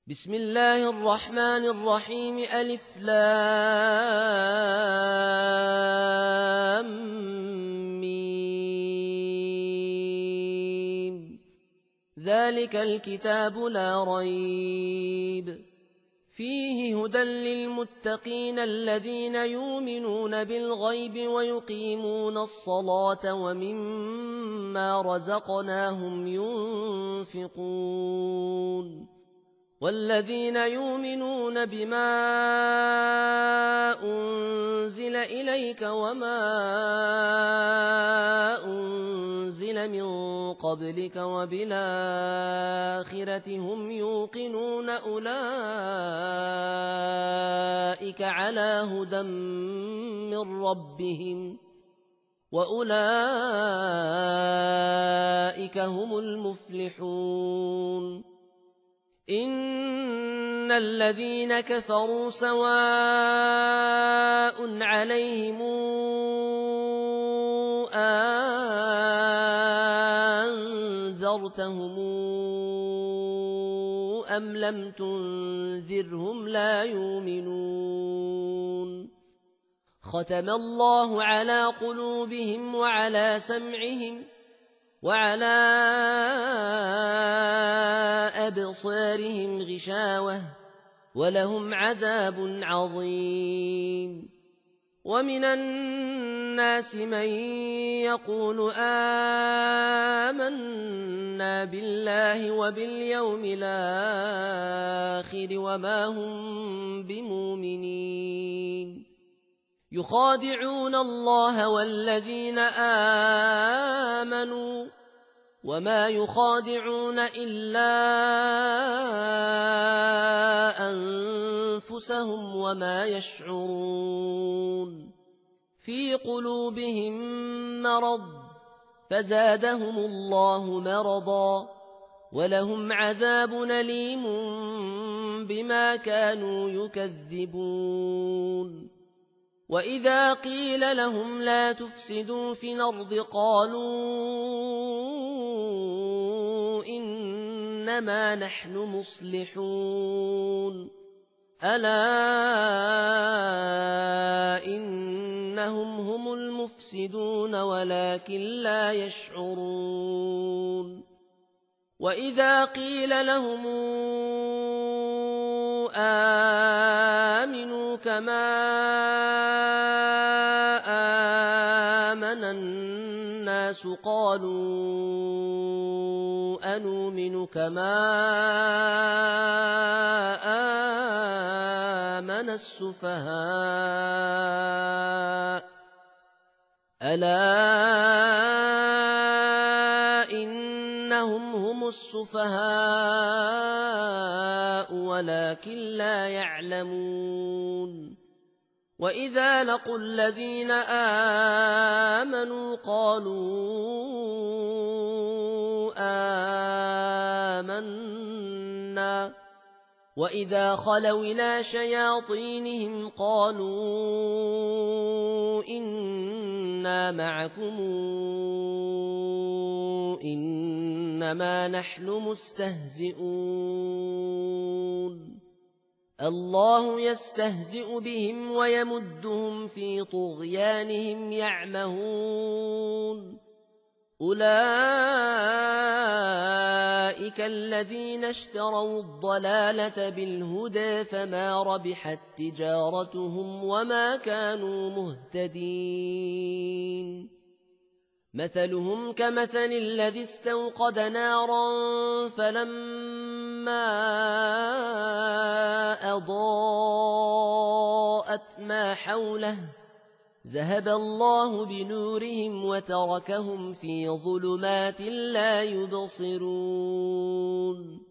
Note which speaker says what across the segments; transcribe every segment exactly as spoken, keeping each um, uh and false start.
Speaker 1: بسم الله الرحمن الرحيم ألف لام ميم ذلك الكتاب لا ريب فيه هدى للمتقين الذين يؤمنون بالغيب ويقيمون الصلاة ومما رزقناهم ينفقون والذين يؤمنون بما أنزل إليك وما أنزل من قبلك وبالآخرة هم يوقنون أولئك على هدى من ربهم وأولئك هم المفلحون إن الذين كفروا سواء عليهم أنذرتهم أم لم تنذرهم لا يؤمنون ختم الله على قلوبهم وعلى سمعهم وعلى أبصارهم غشاوة ولهم عذاب عظيم ومن الناس من يقول آمنا بالله وباليوم الآخر وما هم بمؤمنين يخادعون الله والذين آمنوا وما يخادعون إلا أنفسهم وما يشعرون في قلوبهم مرض فزادهم الله مرضا ولهم عذاب أليم بما كانوا يكذبون وإذا قيل لهم لا تفسدوا في الأرض قالوا إنما نحن مصلحون ألا إنهم هم المفسدون ولكن لا يشعرون وإذا قيل لهم آمنوا كما آمن الناس قالوا أنؤمن كما آمن السفهاء ألا إنهم هم السفهاء ولكن لا يعلمون وإذا لقوا الذين آمنوا قالوا آمنا وإذا خلوا إلى شياطينهم قالوا إنا معكم إنما نحن مستهزئون الله يستهزئ بهم ويمدهم في طغيانهم يعمهون أولئك الذين اشتروا الضلالة بالهدى فما ربحت تجارتهم وما كانوا مهتدين مثلهم كمثل الذي استوقد نارا فلما أضاءت ما حوله ذهب الله بنورهم وتركهم في ظلمات لا يبصرون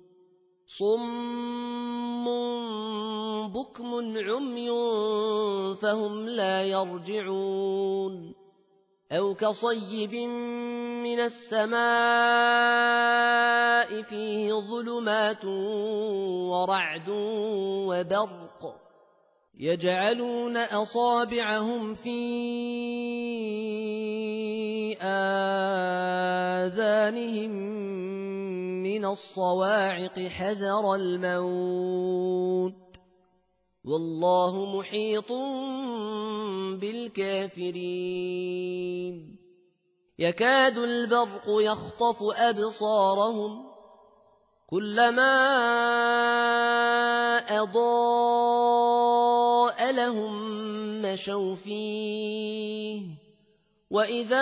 Speaker 1: صم بكم عمي فهم لا يرجعون أو كصيب من السماء فيه ظلمات ورعد وبرق يجعلون أصابعهم في آذانهم من الصواعق حذر الموت والله محيط بالكافرين يكاد البرق يخطف أبصارهم كلما أضاء لهم مشوا فيه وإذا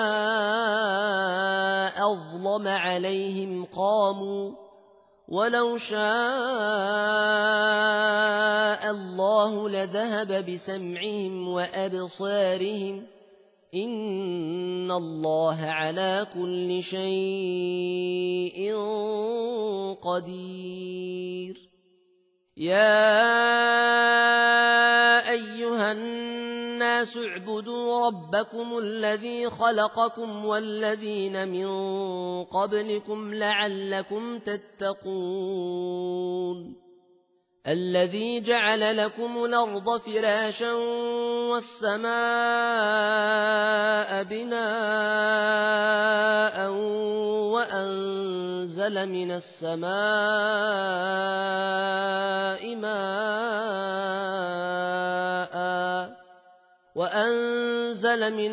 Speaker 1: أظلم عليهم قاموا ولو شاء الله لذهب بسمعهم وأبصارهم إن الله على كل شيء قدير يا أيها الناس اعبدوا ربكم الذي خلقكم والذين من قبلكم لعلكم تتقون الذي جعل لكم الأرض فراشا والسماء بناء وأنزل من السماء ماء وأنزل من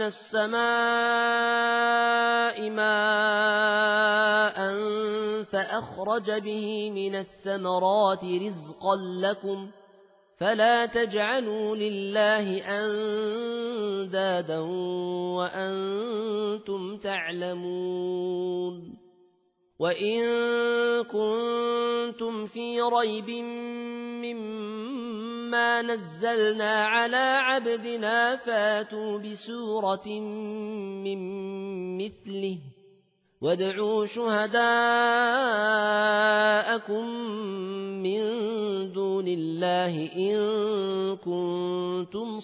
Speaker 1: السماء ماء فأخرج به من الثمرات رزقا لكم فلا تجعلوا لله أندادا وأنتم تعلمون وإن كنتم في ريب مما نزلنا على عبدنا فاتوا بسورة من مثله وادعوا شهداءكم من دون الله إن كنتم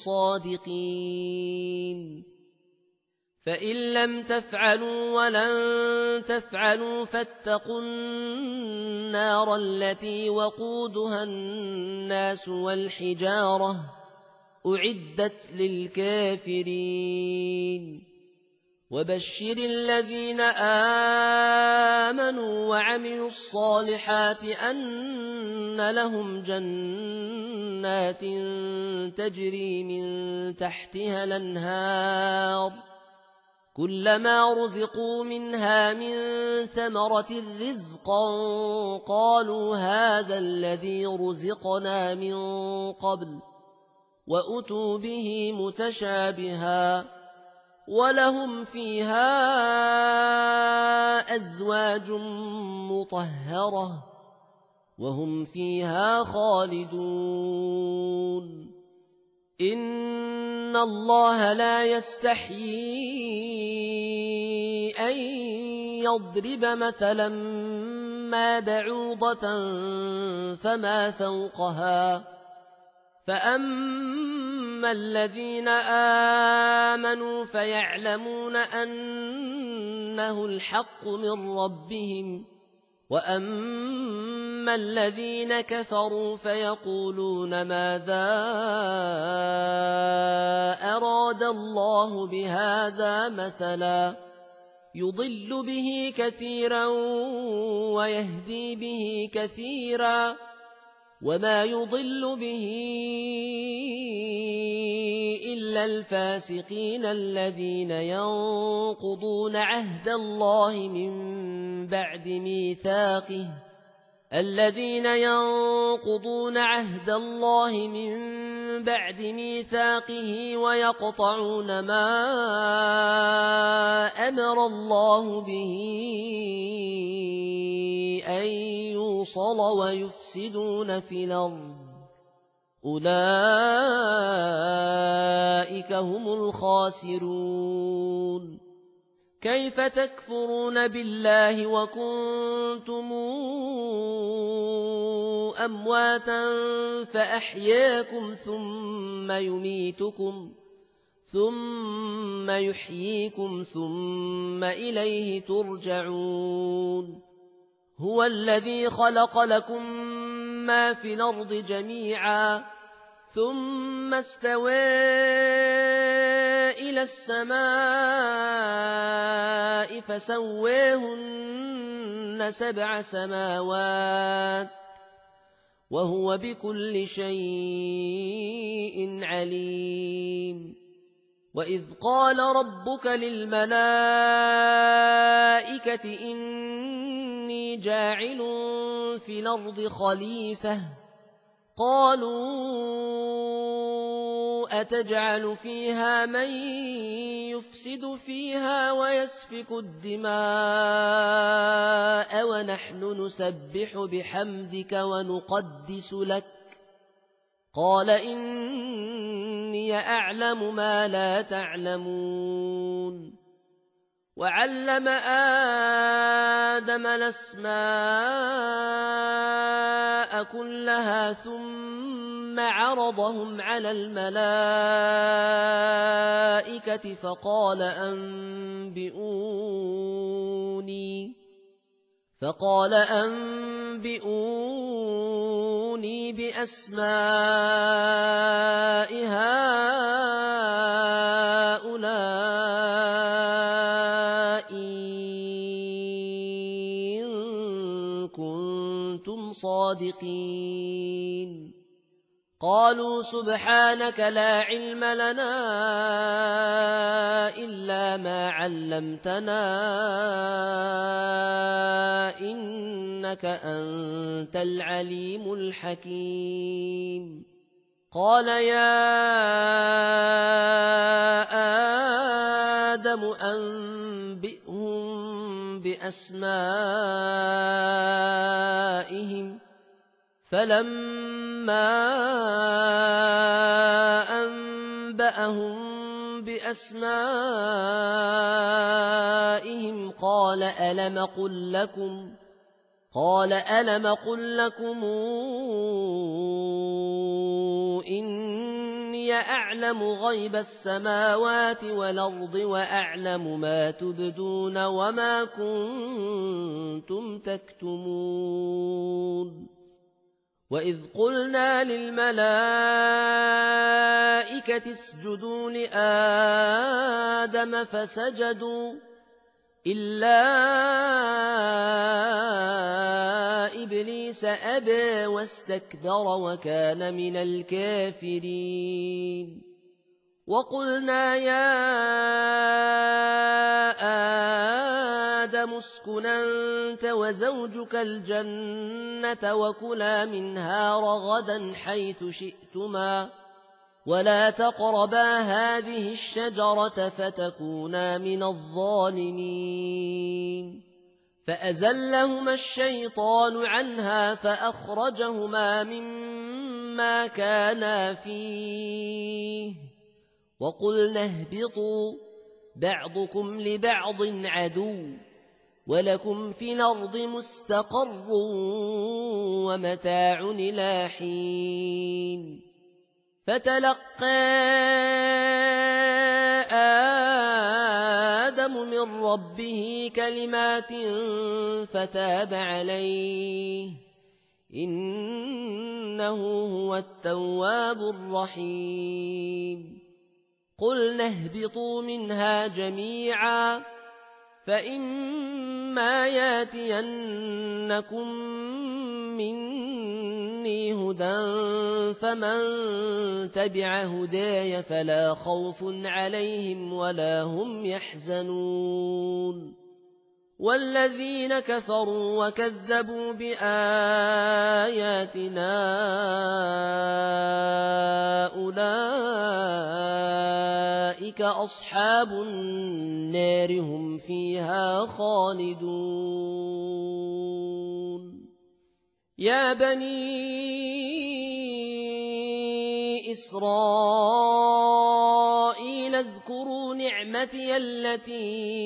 Speaker 1: صادقين فإن لم تفعلوا ولن تفعلوا فاتقوا النار التي وقودها الناس والحجارة أعدت للكافرين وبشر الذين آمنوا وعملوا الصالحات أن لهم جنات تجري من تحتها الأنهار كلما رزقوا منها من ثمرة رزقا قالوا هذا الذي رزقنا من قبل وأتوا به متشابها ولهم فيها أزواج مطهرة وهم فيها خالدون إن الله لا يستحيي أن يضرب مثلا ما بعوضة فما فوقها فأما الذين آمنوا فيعلمون أنه الحق من ربهم وأما الذين كفروا فيقولون ماذا أراد الله بهذا مثلا يضل به كثيرا ويهدي به كثيرا وما يضل به إلا الفاسقين الذين ينقضون عهد الله من بعد ميثاقه الذين ينقضون عهد الله من بعد ميثاقه ويقطعون ما أمر الله به أن يوصل ويفسدون في الأرض أولئك هم الخاسرون كيف تكفرون بالله وكنتم أمواتا فأحياكم ثم يميتكم ثم يحييكم ثم إليه ترجعون هو الذي خلق لكم ما في الأرض جميعا ثم استوى إلى السماء فسواهن سبع سماوات وهو بكل شيء عليم. وإذ قال ربك للملائكة إني جاعل في الأرض خليفة قالوا أتجعل فيها من يفسد فيها ويسفك الدماء ونحن نسبح بحمدك ونقدس لك قال إني أعلم ما لا تعلمون. وعلم آدم الأسماء كلها ثم عرضهم على الملائكة فقال أنبئوني فقال أنبئوني بأسماء هؤلاء إن كنتم صادقين. قالوا سبحانك لا علم لنا إلا ما علمتنا إنك أنت العليم الحكيم. قال يا آدم أنبئهم بأسمائهم فلما أنبأهم بأسمائهم قال ألم قل لكم قال ألم قل لكم إني أعلم غيب السماوات والأرض وأعلم ما تبدون وما كنتم تكتمون. وإذ قلنا للملائكة اسجدوا لآدم فسجدوا إلا إبليس أبى واستكبر وكان من الكافرين. وقلنا يا آدم اسكن أنت وزوجك الجنة وكلا منها رغدا حيث شئتما ولا تقربا هذه الشجرة فتكونا من الظالمين. فأزلهما الشيطان عنها فأخرجهما مما كانا فيه وقلنا اهبطوا بعضكم لبعض عدو ولكم في الأرض مستقر ومتاع إلى حين. فتلقى آدم من ربه كلمات فتاب عليه إنه هو التواب الرحيم. قلنا اهبطوا منها جميعا فإما ياتينكم مني هدى فمن تبع هداي فلا خوف عليهم ولا هم يحزنون. والذين كفروا وكذبوا بآياتنا أولئك أصحاب النار هم فيها خالدون. يا بني إسرائيل اذكروا نعمتي التي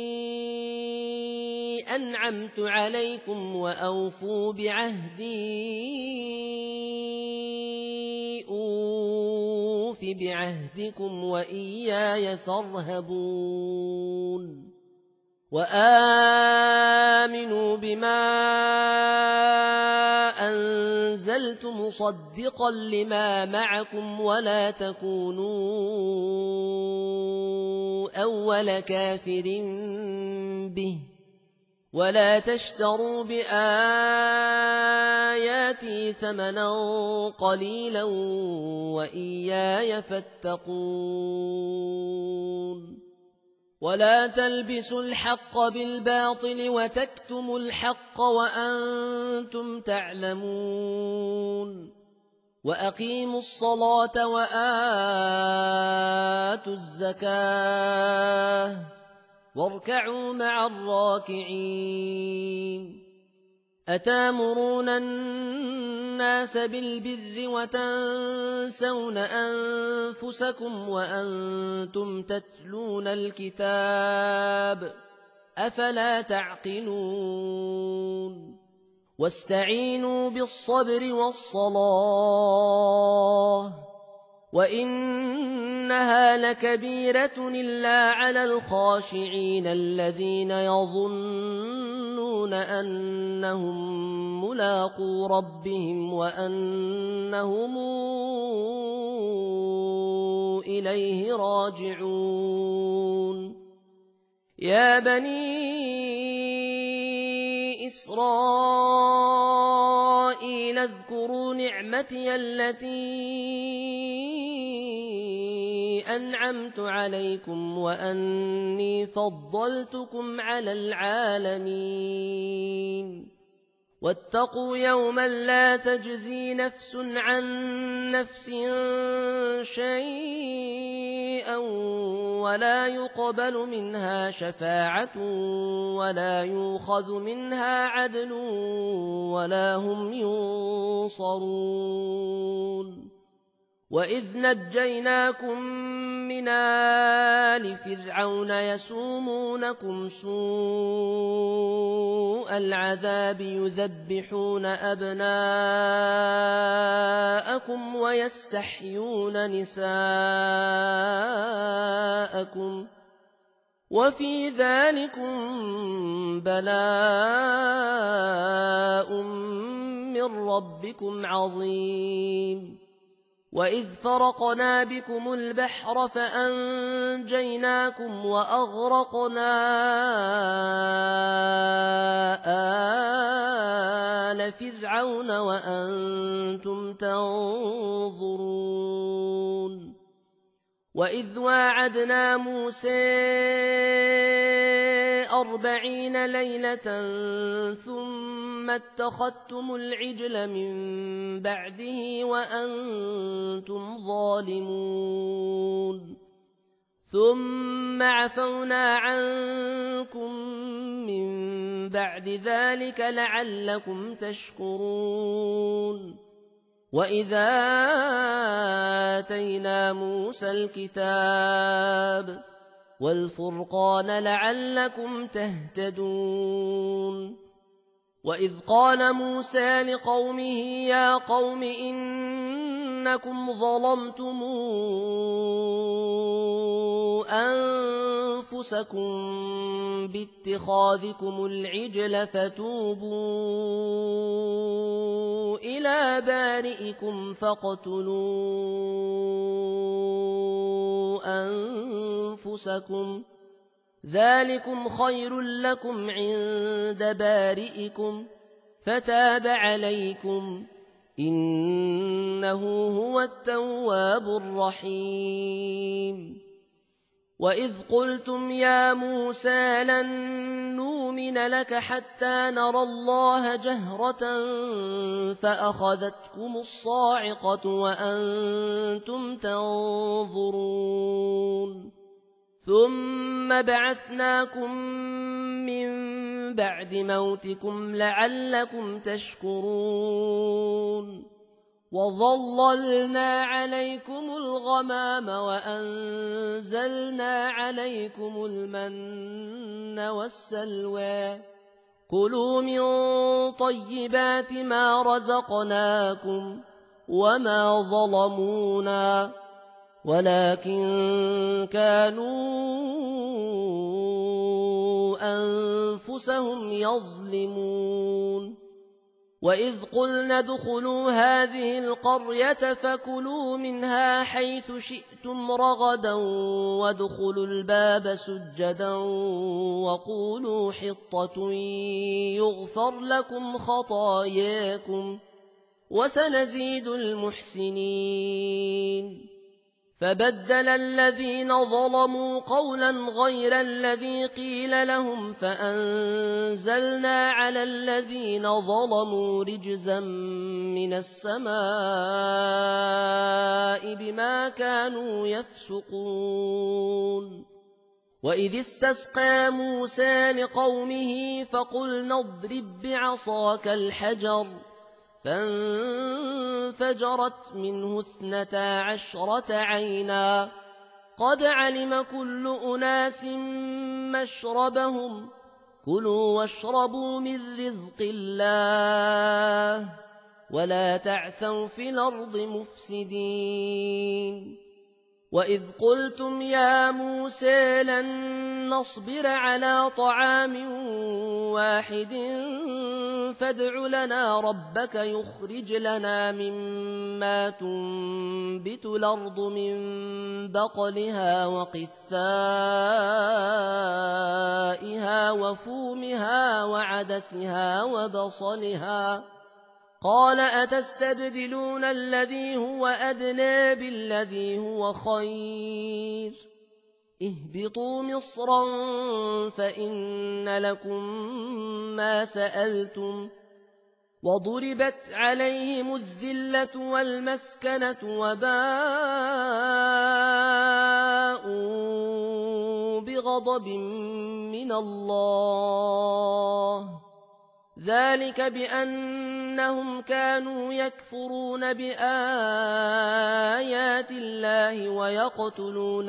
Speaker 1: أنعمت عليكم وأوفوا بعهدي أوف بعهدكم وإياي فارهبون. وآمنوا بما أنزلت مصدقا لما معكم ولا تكونوا أول كافر به ولا تشتروا بآياتي ثمنا قليلا وإياي فاتقون ولا تلبسوا الحق بالباطل وتكتموا الحق وأنتم تعلمون وأقيموا الصلاة وآتوا الزكاة واركعوا مع الراكعين أتامرون الناس بالبر وتنسون أنفسكم وأنتم تتلون الكتاب أفلا تعقلون واستعينوا بالصبر والصلاة وإنها لكبيرة إلا على الخاشعين الذين يظنون أنهم ملاقو ربهم وأنهم إليه راجعون يا بني إسرائيل اذكروا نعمتي التي أنعمت عليكم وأني فضلتكم على العالمين واتقوا يوما لا تجزي نفس عن نفس شيئا ولا يقبل منها شفاعة ولا يؤخذ منها عدل ولا هم ينصرون وإذ نجيناكم من آل فرعون يسومونكم سوء العذاب يذبحون أبناءكم ويستحيون نساءكم وفي ذلكم بلاء من ربكم عظيم وإذ فرقنا بكم البحر فأنجيناكم وأغرقنا آل فرعون وأنتم تنظرون وإذ واعدنا موسى أربعين ليلة ثم اتخذتم العجل من بعده وأنتم ظالمون ثم عفونا عنكم من بعد ذلك لعلكم تشكرون وإذا آتينا موسى الكتاب والفرقان لعلكم تهتدون وإذ قال موسى لقومه يا قوم إنكم ظلمتم أنفسكم باتخاذكم العجل فتوبوا إلى بارئكم فاقتلوا أنفسكم ذلكم خير لكم عند بارئكم فتاب عليكم إنه هو التواب الرحيم وإذ قلتم يا موسى لن نؤمن لك حتى نرى الله جهرة فأخذتكم الصاعقة وأنتم تنظرون ثم بعثناكم من بعد موتكم لعلكم تشكرون وظللنا عليكم الغمام وأنزلنا عليكم المن والسلوى كلوا من طيبات ما رزقناكم وما ظلمونا ولكن كانوا أنفسهم يظلمون وإذ قلنا ادخلوا هذه القرية فكلوا منها حيث شئتم رغدا وادخلوا الباب سجدا وقولوا حطة يغفر لكم خطاياكم وسنزيد المحسنين. فبدل الذين ظلموا قولا غير الذي قيل لهم فأنزلنا على الذين ظلموا رجزا من السماء بما كانوا يفسقون. وإذ استسقى موسى لقومه فقلنا اضرب بعصاك الحجر فانفجرت منه اثنتا عشرة عينا قد علم كل أناس مشربهم كلوا واشربوا من رزق الله ولا تعثوا في الأرض مفسدين. وإذ قلتم يا موسى لن نصبر على طعام واحد فادع لنا ربك يخرج لنا مما تنبت الأرض من بقلها وقثائها وفومها وعدسها وبصلها قال أتستبدلون الذي هو أدنى بالذي هو خير اهبطوا مصرا فإن لكم ما سألتم وضربت عليهم الذلة والمسكنة وباءوا بغضب من الله ذلك بأنهم كانوا يكفرون بآيات الله ويقتلون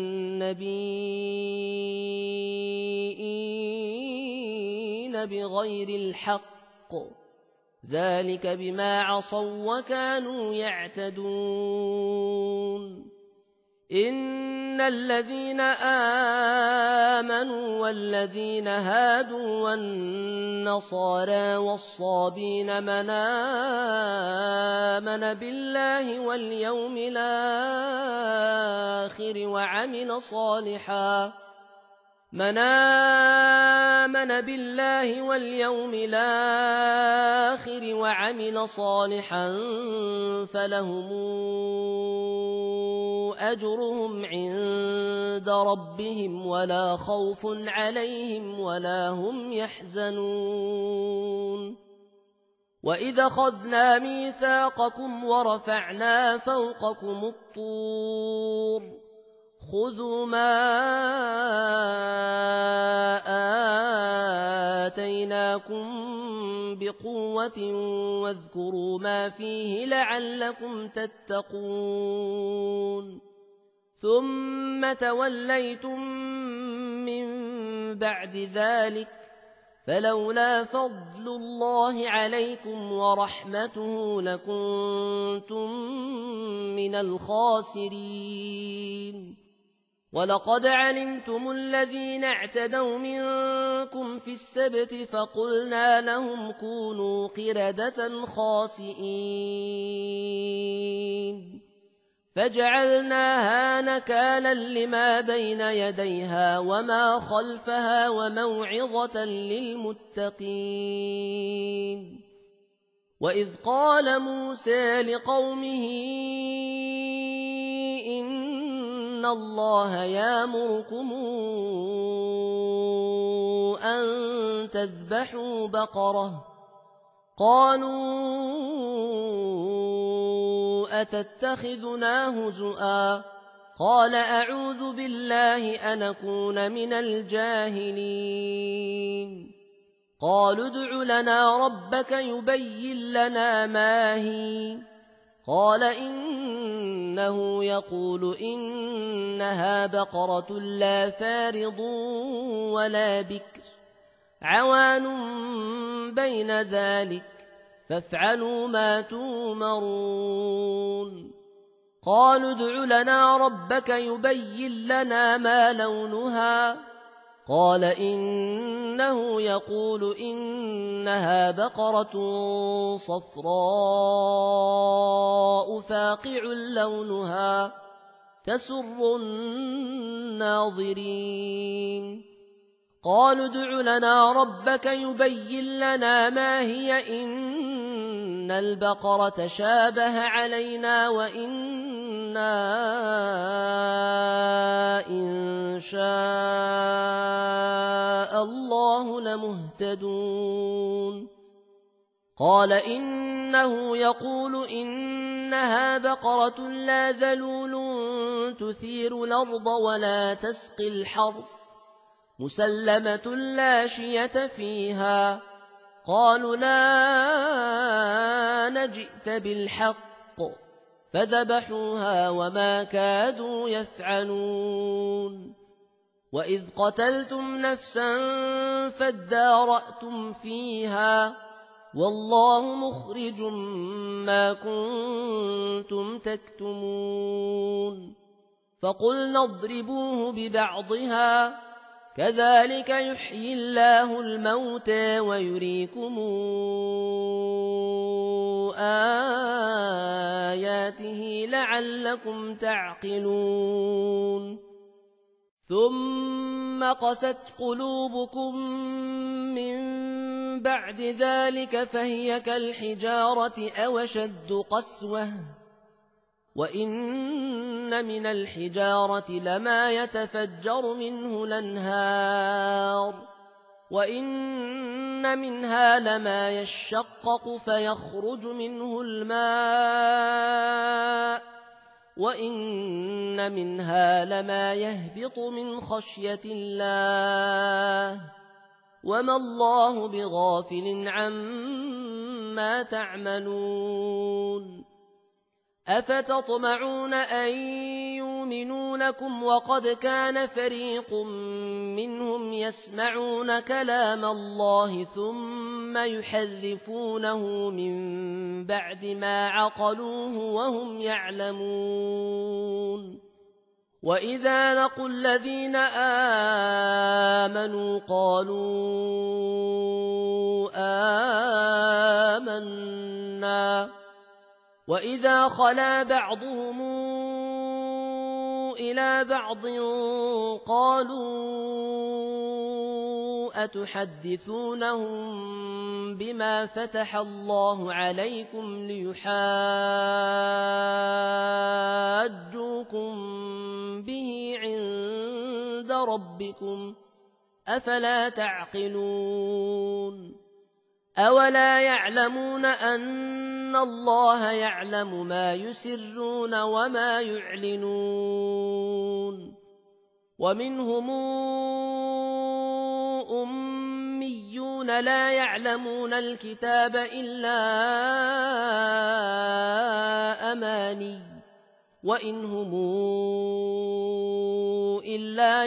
Speaker 1: النبيين بغير الحق ذلك بما عصوا وكانوا يعتدون. إن الذين آمنوا والذين هادوا والنصارى والصابين من آمن بالله واليوم الآخر وعمل صالحا من آمن بالله واليوم الآخر وعمل صالحا فلهم أجرهم عند ربهم ولا خوف عليهم ولا هم يحزنون. وإذا أخذنا ميثاقكم ورفعنا فوقكم الطور خذوا ما آتيناكم بقوة واذكروا ما فيه لعلكم تتقون. ثم توليتم من بعد ذلك فلولا فضل الله عليكم ورحمته لكنتم من الخاسرين. ولقد علمتم الذين اعتدوا منكم في السبت فقلنا لهم كونوا قردة خاسئين فجعلناها نكالا لما بين يديها وما خلفها وموعظة للمتقين. وإذ قال موسى لقومه إن الله يأمركم أن تذبحوا بقرة قالوا أتتخذنا هزؤا قال أعوذ بالله أن أكون من الجاهلين. قالوا ادع لنا ربك يبين لنا ما هي قال إنه يقول إنها بقرة لا فارض ولا بكر عوان بين ذلك فافعلوا ما تؤمرون. قالوا ادع لنا ربك يبين لنا ما لونها قال إنه يقول إنها بقرة صفراء فاقع لونها تسر الناظرين. قالوا ادع لنا ربك يبين لنا ما هي إن البقرة تشابه علينا وإنا إن شاء الله لمهتدون. قال إنه يقول إنها بقرة لا ذلول تثير الأرض ولا تسقي الحرث مسلمة لا شية فيها. قالوا لا نجئت بالحق فذبحوها وما كادوا يفعلون. وإذ قتلتم نفسا فادارأتم فيها والله مخرج ما كنتم تكتمون. فقلنا اضربوه ببعضها كذلك يحيي الله الموتى ويريكم آياته لعلكم تعقلون. ثم قست قلوبكم من بعد ذلك فهي كالحجارة أو أشد قسوة وإن من الحجارة لما يتفجر منه الأنهار وإن منها لما يشقق فيخرج منه الماء وإن منها لما يهبط من خشية الله وما الله بغافل عما تعملون. أفتطمعون أن يؤمنوا لكم وقد كان فريق منهم يسمعون كلام الله ثم يحرفونه من بعد ما عقلوه وهم يعلمون. وإذا لقوا الذين آمنوا قالوا آمنا وإذا خلا بعضهم إلى بعض قالوا أتحدثونهم بما فتح الله عليكم ليحاجوكم به عند ربكم أفلا تعقلون. أولا يعلمون أن الله يعلم ما يسرون وما يعلنون. ومنهم أميون لا يعلمون الكتاب إلا أماني وإن هم إلا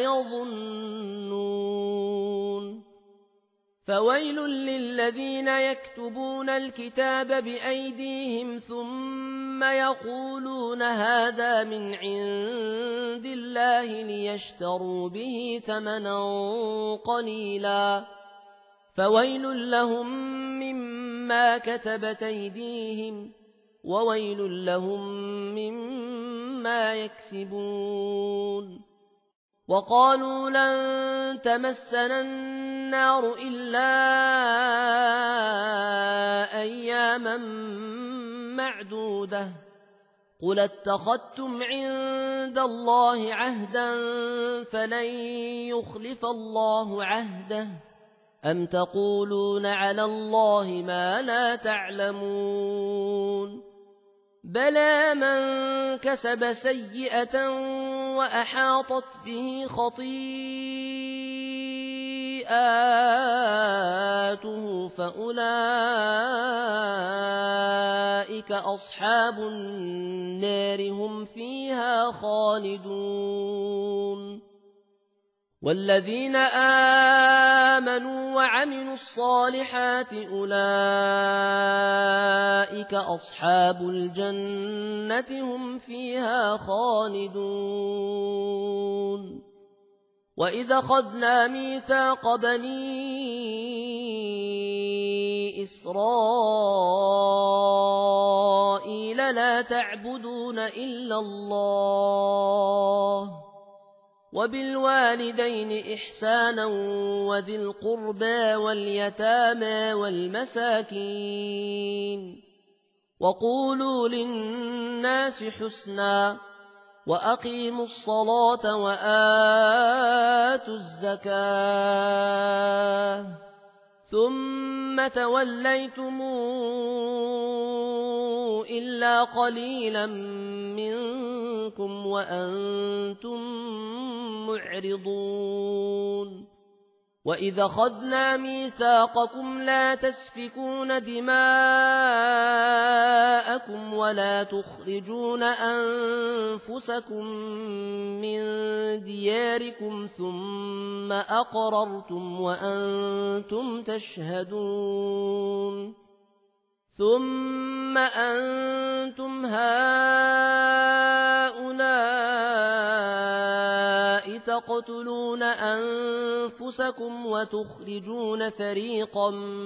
Speaker 1: يظنون. فويل للذين يكتبون الكتاب بأيديهم ثم يقولون هذا من عند الله ليشتروا به ثمنا قليلا فويل لهم مما كتبت أيديهم وويل لهم مما يكسبون. وقالوا لن تمسنا النار إلا أياما معدودة قل اتخذتم عند الله عهدا فلن يخلف الله عهده أم تقولون على الله ما لا تعلمون. بلى من كسب سيئة وأحاطت به خطيئاته فأولئك أصحاب النار هم فيها خالدون. والذين آمنوا وعملوا الصالحات أولئك أصحاب الجنة هم فيها خالدون. وَإِذْ أَخَذْنَا مِيثَاقَ بَنِي إِسْرَائِيلَ لَا تَعْبُدُونَ إِلَّا اللَّهَ وَبِالْوَالِدَيْنِ إِحْسَانًا وَذِي الْقُرْبَى وَالْيَتَامَى وَالْمَسَاكِينِ وَقُولُوا لِلنَّاسِ حُسْنًا وَأَقِيمُوا الصَّلَاةَ وَآتُوا الزَّكَاةَ ثُمَّ تَوَلَّيْتُمْ إِلَّا قَلِيلًا مِّنكُمْ وَأَنتُم مُّعْرِضُونَ وَإِذْ أَخَذْنَا مِيثَاقَكُمْ لَا تَسْفِكُونَ دِمَاءَكُمْ وَلَا تُخْرِجُونَ أَنفُسَكُم مِّن دِيَارِكُمْ ثُمَّ أَقْرَرْتُمْ وَأَنتُمْ تَشْهَدُونَ ثُمَّ أَنتُمْ هَٰؤُلَاءِ تَقْتُلُونَ أَنفُسَكُمْ وَتُخْرِجُونَ فَرِيقًا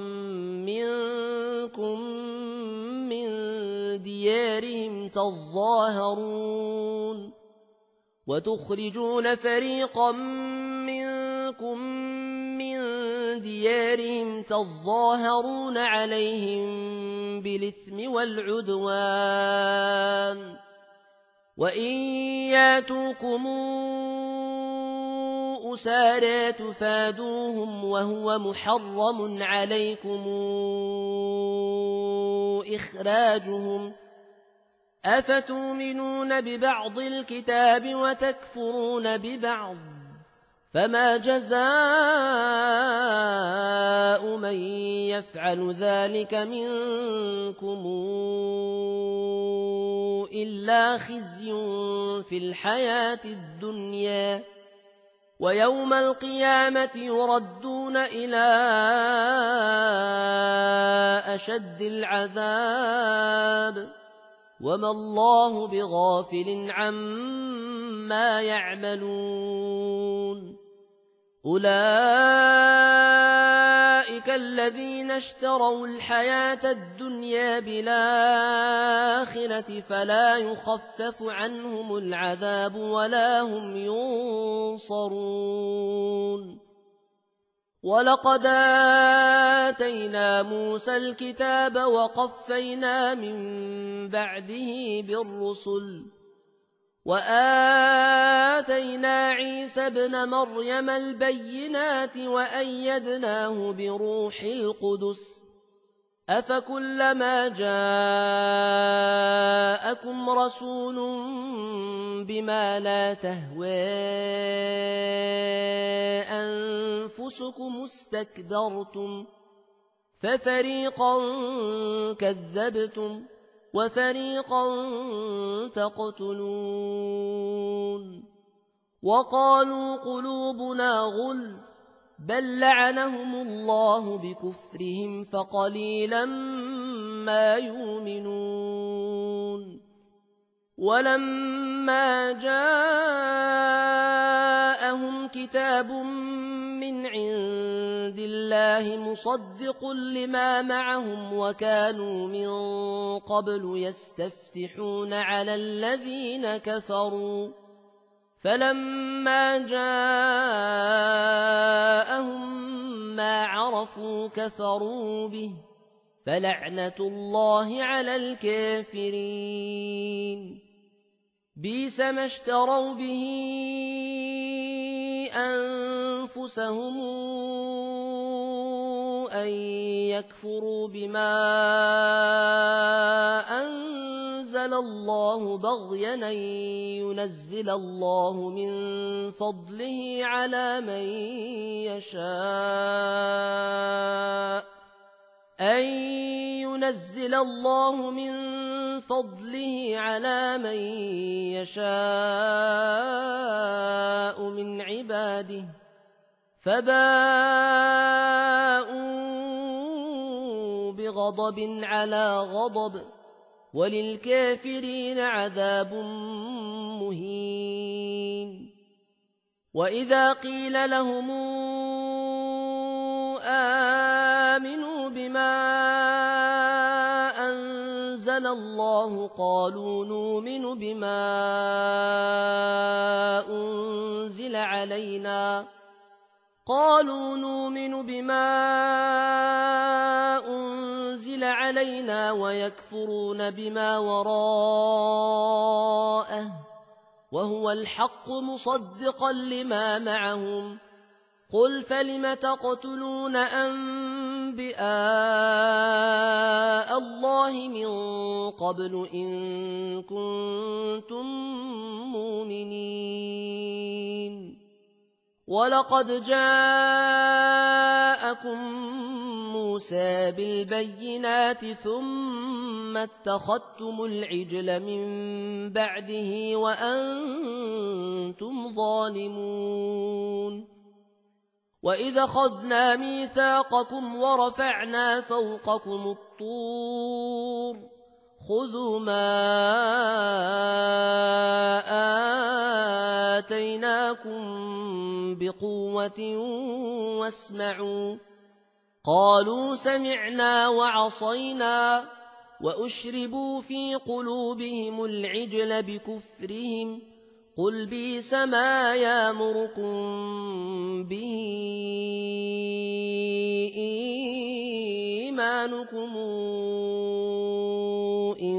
Speaker 1: مِّنكُم مِّن دِيَارِهِمْ تَظَاهَرُونَ وَتُخْرِجُونَ فَرِيقًا مِّنكُم مِّن دِيَارِهِمْ تَظَاهَرُونَ عَلَيْهِم بِالْإِثْمِ وَالْعُدْوَانِ وَإِن يَأْتُوكُمْ أُسَارَىٰ تُفَادُوهُمْ وَهُوَ مُحَرَّمٌ عَلَيْكُمْ إِخْرَاجُهُمْ أَفَتُؤْمِنُونَ بِبَعْضِ الْكِتَابِ وَتَكْفُرُونَ بِبَعْضٍ فَمَا جَزَاءُ مَن يَفْعَلُ ذَلِكَ مِنكُمْ إِلَّا خِزْيٌ فِي الْحَيَاةِ الدُّنْيَا وَيَوْمَ الْقِيَامَةِ يُرَدُّونَ إِلَىٰ أَشَدِّ الْعَذَابِ وَمَا اللَّهُ بِغَافِلٍ عَمَّا يَعْمَلُونَ أُولَٰئِكَ الَّذِينَ اشْتَرَوُا الْحَيَاةَ الدُّنْيَا بِالْآخِرَةِ فَلَا يُخَفَّفُ عَنْهُمُ الْعَذَابُ وَلَا هُمْ يُنصَرُونَ وَلَقَدْ آتَيْنَا مُوسَى الْكِتَابَ وَقَفَّيْنَا مِن بَعْدِهِ بِالرُّسُلِ وَآتَيْنَا عِيسَى ابْنَ مَرْيَمَ الْبَيِّنَاتِ وَأَيَّدْنَاهُ بِرُوحِ الْقُدُسِ أَفَكُلَّمَا جَاءَكُمْ رَسُولٌ بِمَا لَا تَهْوَىٰ أَنفُسُكُمُ اسْتَكْبَرْتُمْ فَفَرِيقًا كَذَّبْتُمْ وَفَرِيقًا تَقْتُلُونَ وَقَالُوا قُلُوبُنَا غُلْفٌ بَل لَّعَنَهُمُ اللَّهُ بِكُفْرِهِمْ فَقَلِيلًا مَّا يُؤْمِنُونَ وَلَمَّا جَاءَهُمْ كِتَابٌ مِّنْ عِندِ اللَّهِ مُصَدِّقٌ لِّمَا مَعَهُمْ وَكَانُوا مِن قَبْلُ يَسْتَفْتِحُونَ عَلَى الَّذِينَ كَفَرُوا فَلَمَّا جَاءَهُم مَّا عَرَفُوا كَفَرُوا بِهِ فَلَعْنَةُ اللَّهِ عَلَى الْكَافِرِينَ بِئْسَ مَا اشْتَرَوْا بِهِ أَنفُسَهُمْ أَن يَكْفُرُوا بِمَا أَنزَلَ اللَّهُ بَغْيًا أَن يُنَزِّلَ اللَّهُ مِن فَضْلِهِ عَلَىٰ مَن يَشَاءُ أَن يُنَزِّلَ اللَّهُ مِن فَضْلِهِ عَلَىٰ مَن يَشَاءُ مِنْ عِبَادِهِ فَبَاءُوا بِغَضَبٍ عَلَىٰ غَضَبٍ وَلِلْكَافِرِينَ عَذَابٌ مُّهِينٌ وإذا قيل لهم آمنوا بما أنزل الله قالوا نؤمن بما أنزل علينا قالوا نؤمن بما أنزل علينا ويكفرون بما وراءه وهو الحق مصدقا لما معهم قل فلم تقتلون أنبياء الله من قبل إن كنتم مؤمنين ولقد جاءكم موسى بالبينات ثم اتخذتم العجل من بعده وأنتم ظالمون وإذا أخذنا ميثاقكم ورفعنا فوقكم الطور خذوا ما آتيناكم بقوة واسمعوا قالوا سمعنا وعصينا وأشربوا في قلوبهم العجل بكفرهم قل بئس ما يأمركم به إيمانكم إن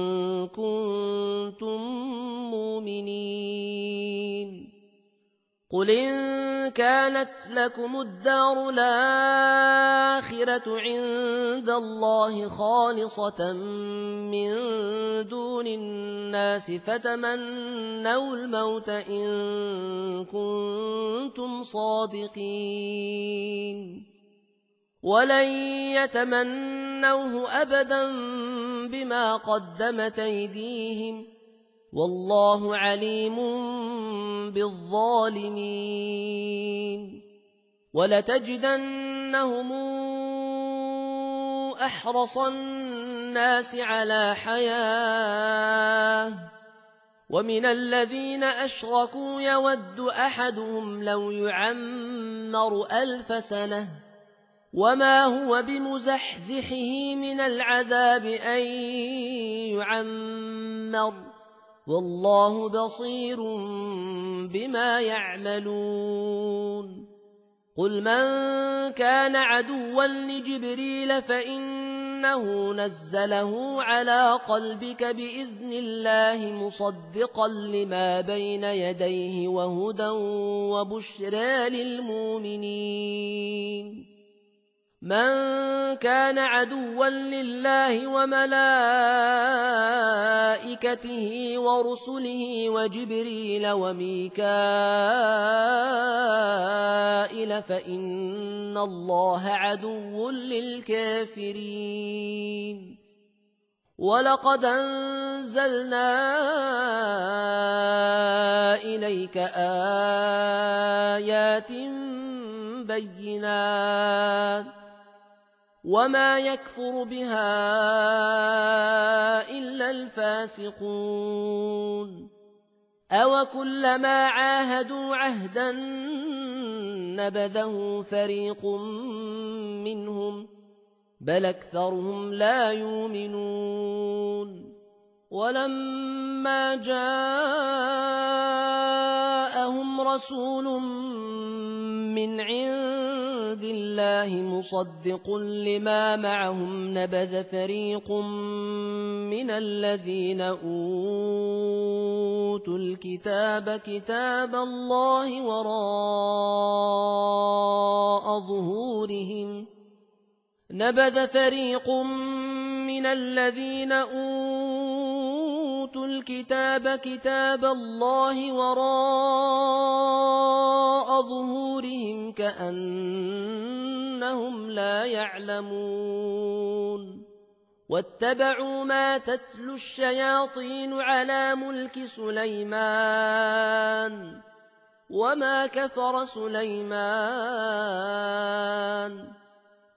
Speaker 1: كنتم مؤمنين قل إن كانت لكم الدار الآخرة عند الله خالصة من دون الناس فتمنوا الموت إن كنتم صادقين ولن يتمنوه أبدا بما قدمت أيديهم والله عليم بالظالمين ولتجدنهم أحرص الناس على حياة ومن الذين أشركوا يود أحدهم لو يعمر ألف سنة وما هو بمزحزحه من العذاب أن يعمر والله بصير بما يعملون قل من كان عدوا لجبريل فإنه نزله على قلبك بإذن الله مصدقا لما بين يديه وهدى وبشرى للمؤمنين من كان عدوا لله وملائكته ورسله وجبريل وميكائيل فإن الله عدو للكافرين ولقد أنزلنا إليك آيات بينات وما يكفر بها إلا الفاسقون أو كلما عاهدوا عهدا نبذه فريق منهم بل أكثرهم لا يؤمنون ولما جاءهم رسول من عند الله مصدق لما معهم نبذ فريق من الذين أوتوا الكتاب كتاب الله وراء ظهورهم نبذ فريق من الذين أوتوا الكتاب كتاب الله وراء ظهورهم كأنهم لا يعلمون واتبعوا ما تتلو الشياطين على ملك سليمان وما كفر سليمان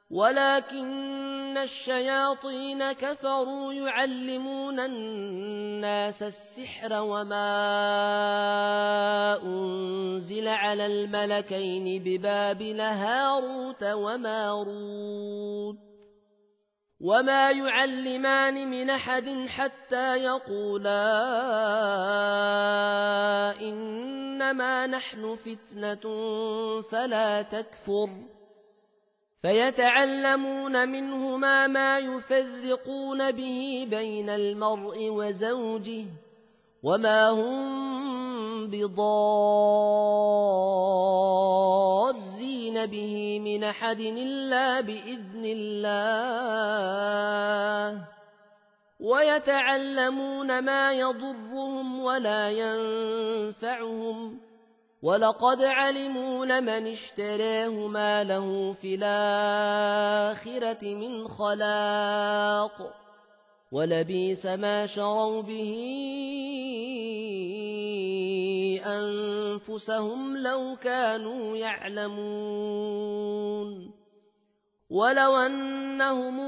Speaker 1: ولكن الشياطين كفروا يعلمون الناس الناس السحر وما أنزل على الملكين ببابل هاروت وماروت وما يعلمان من أحد حتى يقولا إنما نحن فتنة فلا تكفر فيتعلمون منهما ما يفرقون به بين المرء وزوجه وما هم بضارين به من أحد إلا بإذن الله ويتعلمون ما يضرهم ولا ينفعهم ولقد علموا لمن اشتراه ما له في الآخرة من خلاق ولبئس ما شروا به أنفسهم لو كانوا يعلمون ولو أنهم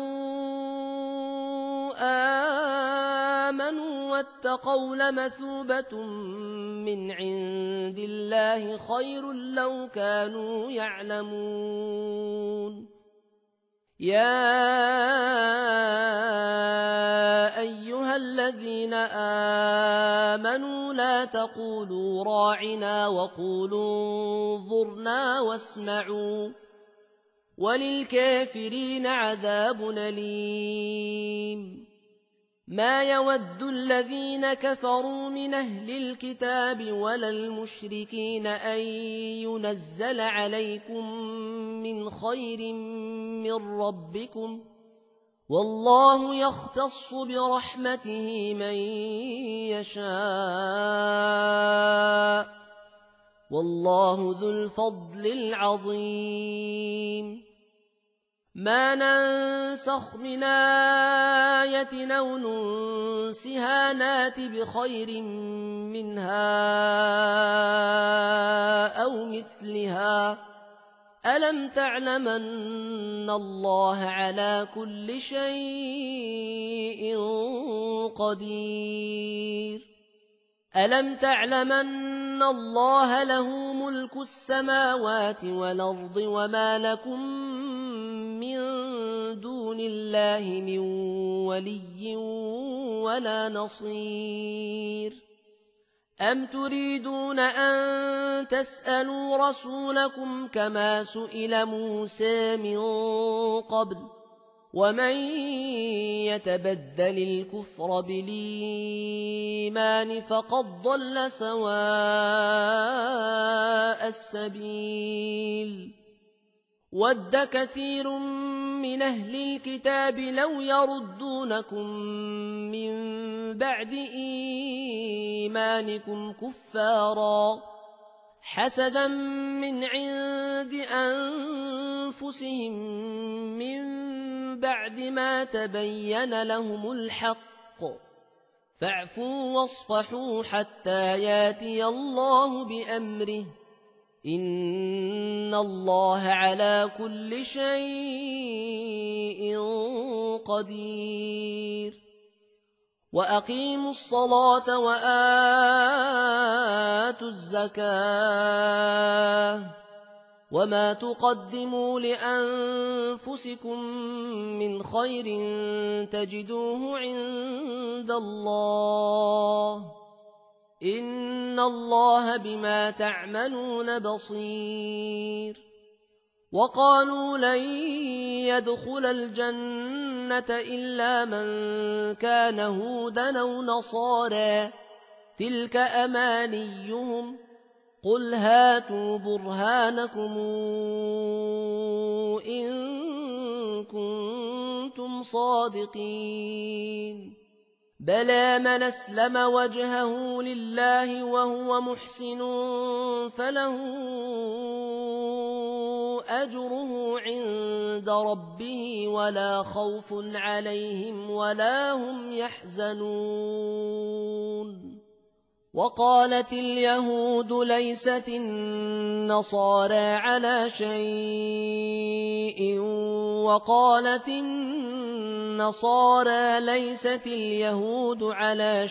Speaker 1: آمنوا واتقوا لمثوبة من عند الله خير لو كانوا يعلمون يا أيها الذين آمنوا لا تقولوا راعنا وقولوا انظرنا واسمعوا وللكافرين عذاب أليم ما يود الذين كفروا من أهل الكتاب ولا المشركين أن ينزل عليكم من خير من ربكم والله يختص برحمته من يشاء والله ذو الفضل العظيم ما ننسخ من آية أو ننسها نات بخير منها أو مثلها ألم تعلم أن الله على كل شيء قدير ألم تعلم أن الله له ملك السماوات والأرض وما لكم من دون الله من ولي ولا نصير أم تريدون أن تسألوا رسولكم كما سئل موسى من قبل ومن يتبدل الكفر بالإيمان فقد ضل سواء السبيل ود كثير من أهل الكتاب لو يردونكم من بعد إيمانكم كفارا حسدا من عند أنفسهم من بعد ما تبين لهم الحق فاعفوا واصفحوا حتى ياتي الله بأمره إن الله على كل شيء قدير وأقيموا الصلاة وآتوا الزكاة وما تقدموا لأنفسكم من خير تجدوه عند الله إن الله بما تعملون بصير وقالوا لن يدخل الجنة إلا من كان هودا أو نصارى تلك أمانيهم قل هاتوا برهانكم إن كنتم صادقين بلى من أسلم وجهه لله وهو محسن فله أجره عند ربه ولا خوف عليهم ولا هم يحزنون وقالت اليهود ليست النصارى على شيء وقالت النصارى النصارى ليست اليهود على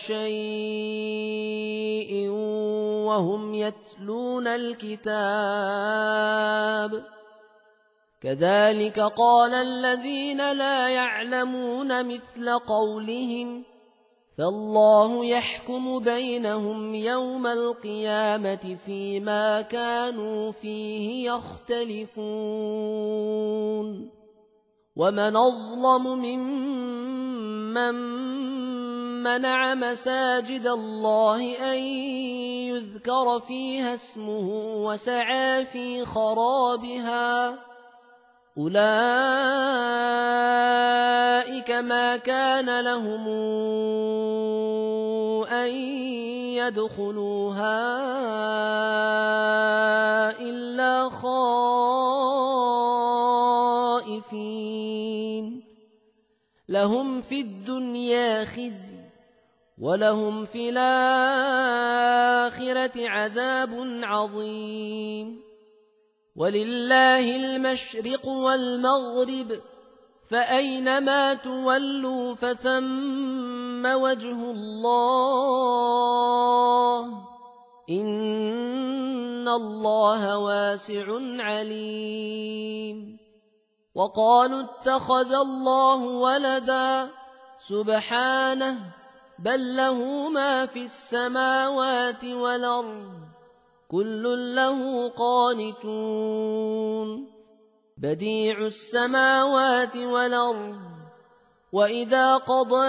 Speaker 1: شيء وهم يتلون الكتاب كذلك قال الذين لا يعلمون مثل قولهم فالله يحكم بينهم يوم القيامة فيما كانوا فيه يختلفون ومن أظلم ممن منع مساجد الله أن يذكر فيها اسمه وسعى في خرابها أولئك ما كان لهم أن يدخلوها إلا خائفين لهم في الدنيا خزي ولهم في الآخرة عذاب عظيم ولله المشرق والمغرب فأينما تولوا فثم وجه الله إن الله واسع عليم وقالوا اتخذ الله ولدا سبحانه بل له ما في السماوات والأرض كل له قانتون بديع السماوات والأرض وإذا قضى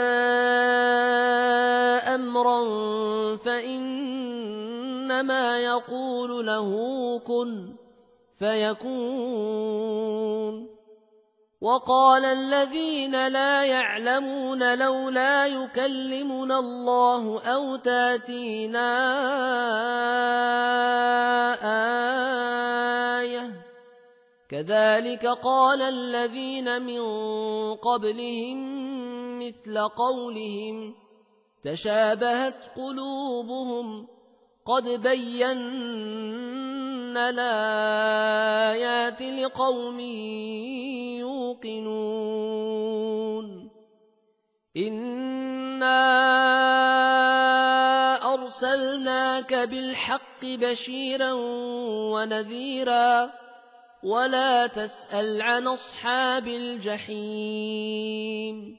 Speaker 1: أمرا فإنما يقول له كن فيكون وقال الذين لا يعلمون لولا يكلمنا الله أو تاتينا آية كذلك قال الذين من قبلهم مثل قولهم تشابهت قلوبهم قد بينا الآيات لقوم يوقنون إنا أرسلناك بالحق بشيرا ونذيرا ولا تسأل عن أصحاب الجحيم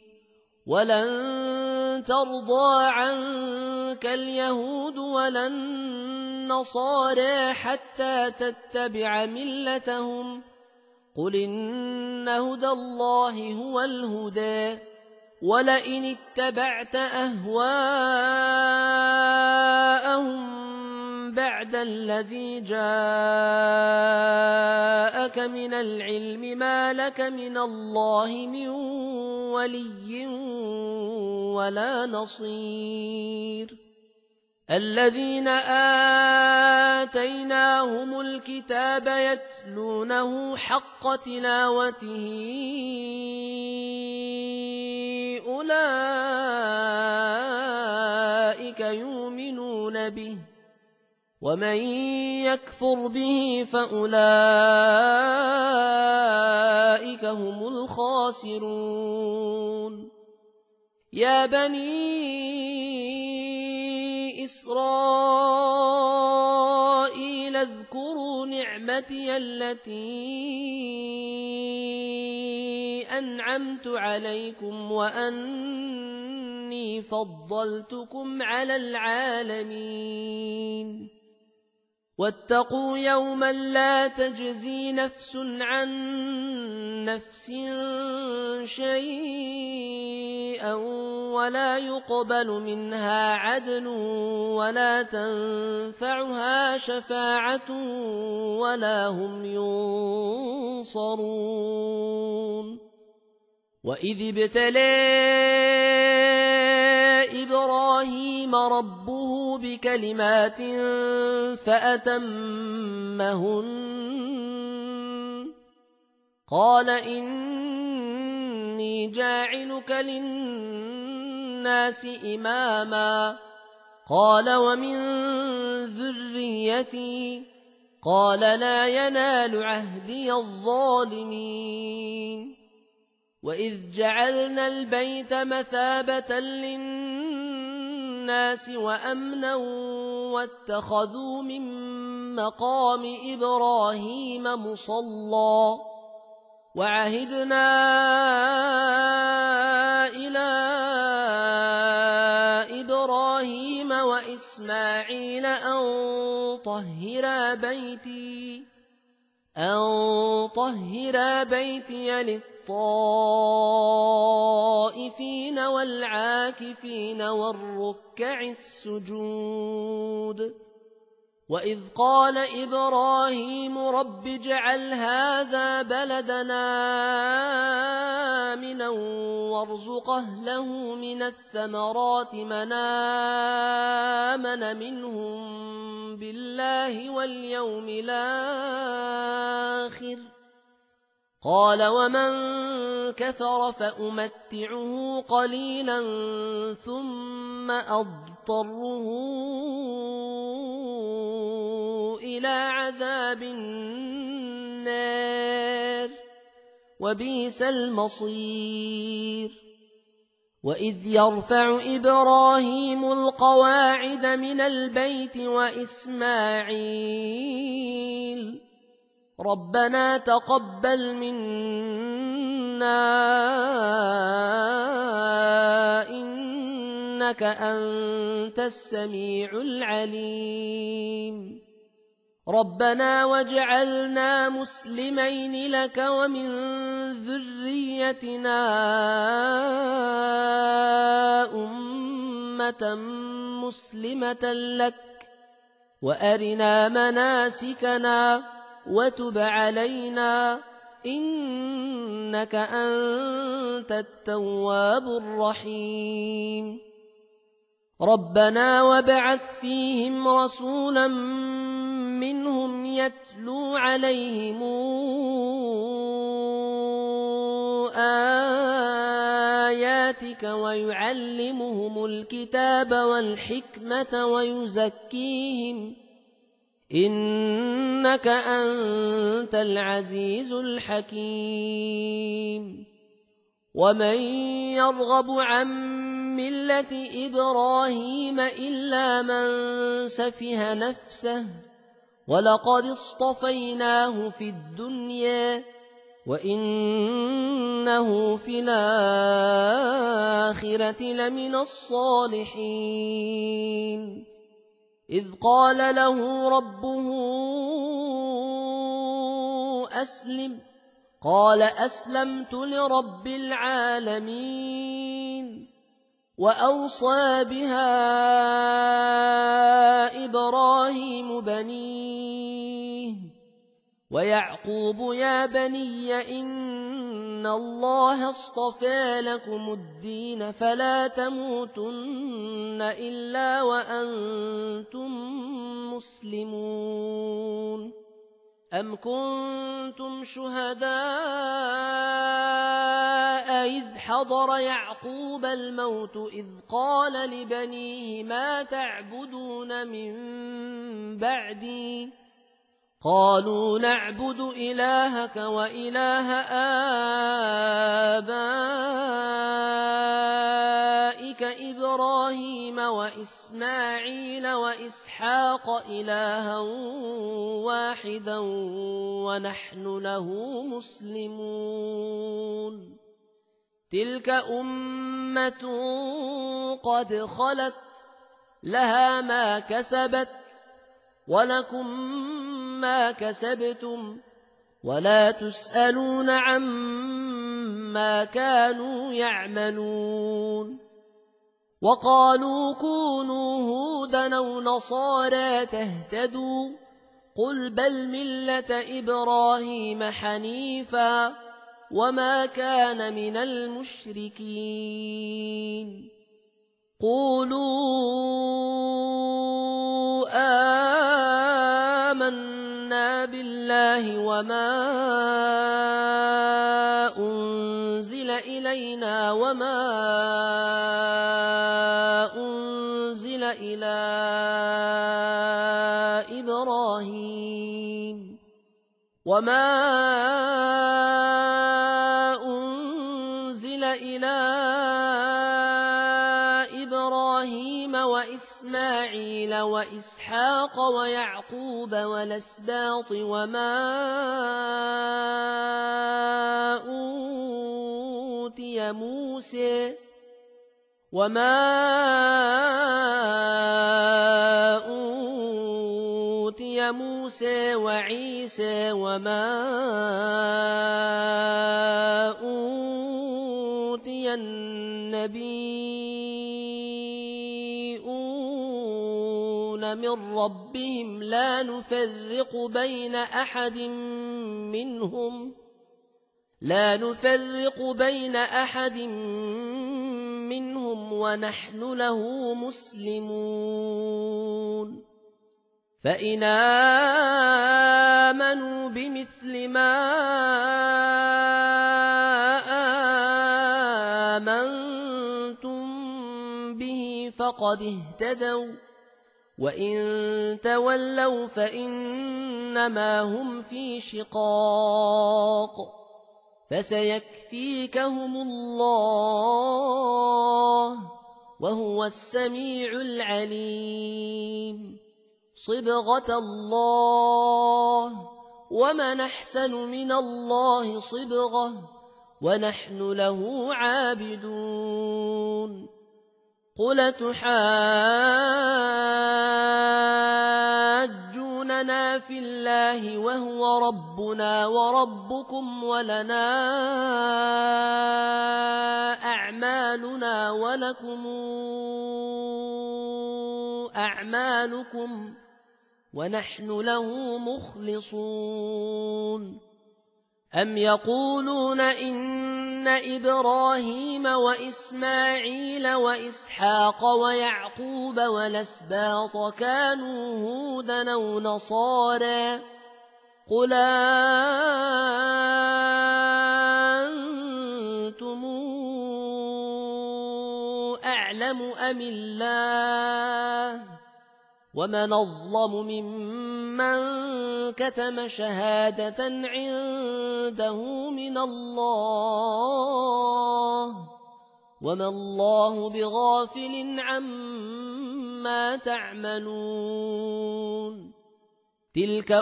Speaker 1: ولن ترضى عنك اليهود ولا النصارى حتى تتبع ملتهم قل إن هدى الله هو الهدى ولئن اتبعت أهواءهم بعد الذي جاءك من العلم ما لك من الله من ولي ولا نصير الذين آتيناهم الكتاب يتلونه حق تلاوته أولئك يؤمنون به ومن يكفر به فأولئك هم الخاسرون يا بني إسرائيل اذكروا نعمتي التي أنعمت عليكم وأني فضلتكم على العالمين واتقوا يوما لا تجزي نفس عن نفس شيئا ولا يقبل منها عدل ولا تنفعها شفاعة ولا هم ينصرون وإذ ابتلى إبراهيم ربه بكلمات فأتمهن قال إني جاعلك للناس إماما قال ومن ذريتي قال لا ينال عهدي الظالمين وإذ جعلنا البيت مثابة للناس وأمنا واتخذوا من مقام إبراهيم مصلى وعهدنا إلى إبراهيم وإسماعيل أن طهرا بيتي أن طهرا بيتي للطائفين والعاكفين والركع السجود وإذ قال إبراهيم رب اجعل هذا بلدنا آمنا وارزق أهله من الثمرات من آمن منهم بالله واليوم الآخر قال ومن كفر فأمتعه قليلا ثم أضطره إلى عذاب النار وبئس المصير وإذ يرفع إبراهيم القواعد من البيت وإسماعيل ربنا تقبل منا إنك أنت السميع العليم ربنا واجعلنا مسلمين لك ومن ذريتنا أمة مسلمة لك وأرنا مناسكنا وتب علينا إنك أنت التواب الرحيم ربنا وابعث فيهم رسولا منهم يتلو عليهم آياتك ويعلمهم الكتاب والحكمة ويزكيهم إنك أنت العزيز الحكيم ومن يرغب عن ملة إبراهيم إلا من سفه نفسه ولقد اصطفيناه في الدنيا وإنه في الآخرة لمن الصالحين إذ قال له ربه أسلم قال أسلمت لرب العالمين وأوصى بها إبراهيم بنيه ويعقوب يا بني إن الله اصطفى لكم الدين فلا تموتن إلا وأنتم مسلمون أم كنتم شهداء إذ حضر يعقوب الموت إذ قال لبنيه ما تعبدون من بعدي قالوا نعبد إلهك وإله آبائك إبراهيم وإسماعيل وإسحاق إلها واحدا ونحن له مسلمون تلك أمة قد خلت لها ما كسبت ولكم ما كسبتم ولا تسألون عما كانوا يعملون وقالوا كونوا هودا أو نصارى تهتدوا قل بل ملة إبراهيم حنيفا وما كان من المشركين قولوا آمنا بالله وما أنزل إلينا وما أنزل إلى إبراهيم وما إبراهيم وإسماعيل وإسحاق ويعقوب والأسباط وما أوتي موسى وما أوتي موسى وعيسى وما أوتي النبيون من ربهم لا نفرق بين أحد منهم لا نفرق بين أحد منهم ونحن له مسلمون فإن آمنوا بمثل ما آمنتم به فقد اهتدوا وإن تولوا فإنما هم في شقاق فسيكفيكهم الله وهو السميع العليم صبغة الله ومن أحسن من الله صبغة ونحن له عابدون قل تحاجوننا في الله وهو ربنا وربكم ولنا أعمالنا ولكم أعمالكم ونحن له مخلصون أم يقولون إن إبراهيم وإسماعيل وإسحاق ويعقوب والأسباط كانوا هودا أو نصارى قل أنتم أعلم أم الله ومن أظلم ممن كتم شهادة عنده من الله وما الله بغافل عما تعملون تلك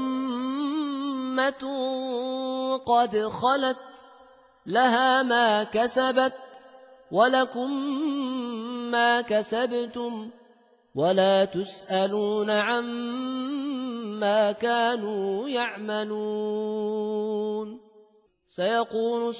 Speaker 1: أمة قد خلت لها ما كسبت ولكم ما كسبتم ولا تسألون عما كانوا يعملون سيقول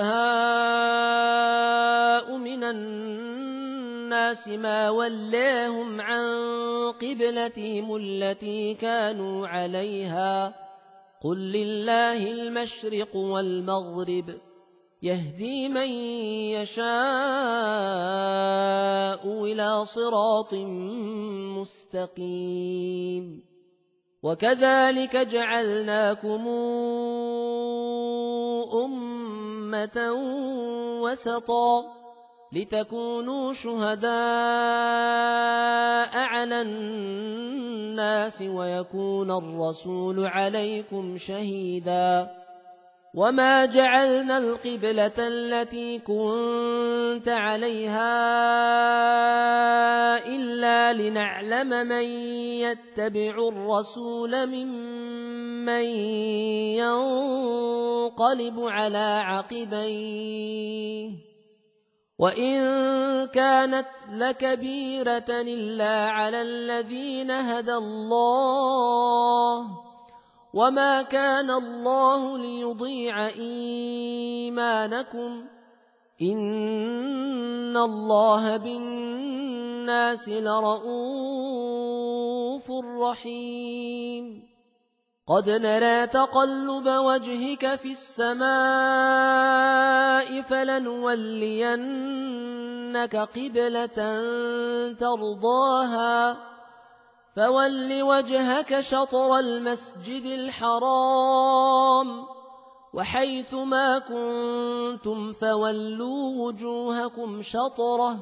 Speaker 1: السفهاء من الناس ما ولاهم عن قبلتهم التي كانوا عليها قل لله المشرق والمغرب يهدي من يشاء إلى صراط مستقيم وكذلك جعلناكم أمة وسطا لتكونوا شهداء على الناس ويكون الرسول عليكم شهيدا وما جعلنا القبلة التي كنت عليها إلا لنعلم من يتبع الرسول ممن ينقلب على عقبيه وإن كانت لكبيرة إلا على الذين هدى الله وما كان الله ليضيع إيمانكم إن الله بالناس لرءوف رحيم قد نرى تقلب وجهك في السماء فلنولينك قبلة ترضاها فول وجهك شطر المسجد الحرام وحيث ما كنتم فولوا وجوهكم شطره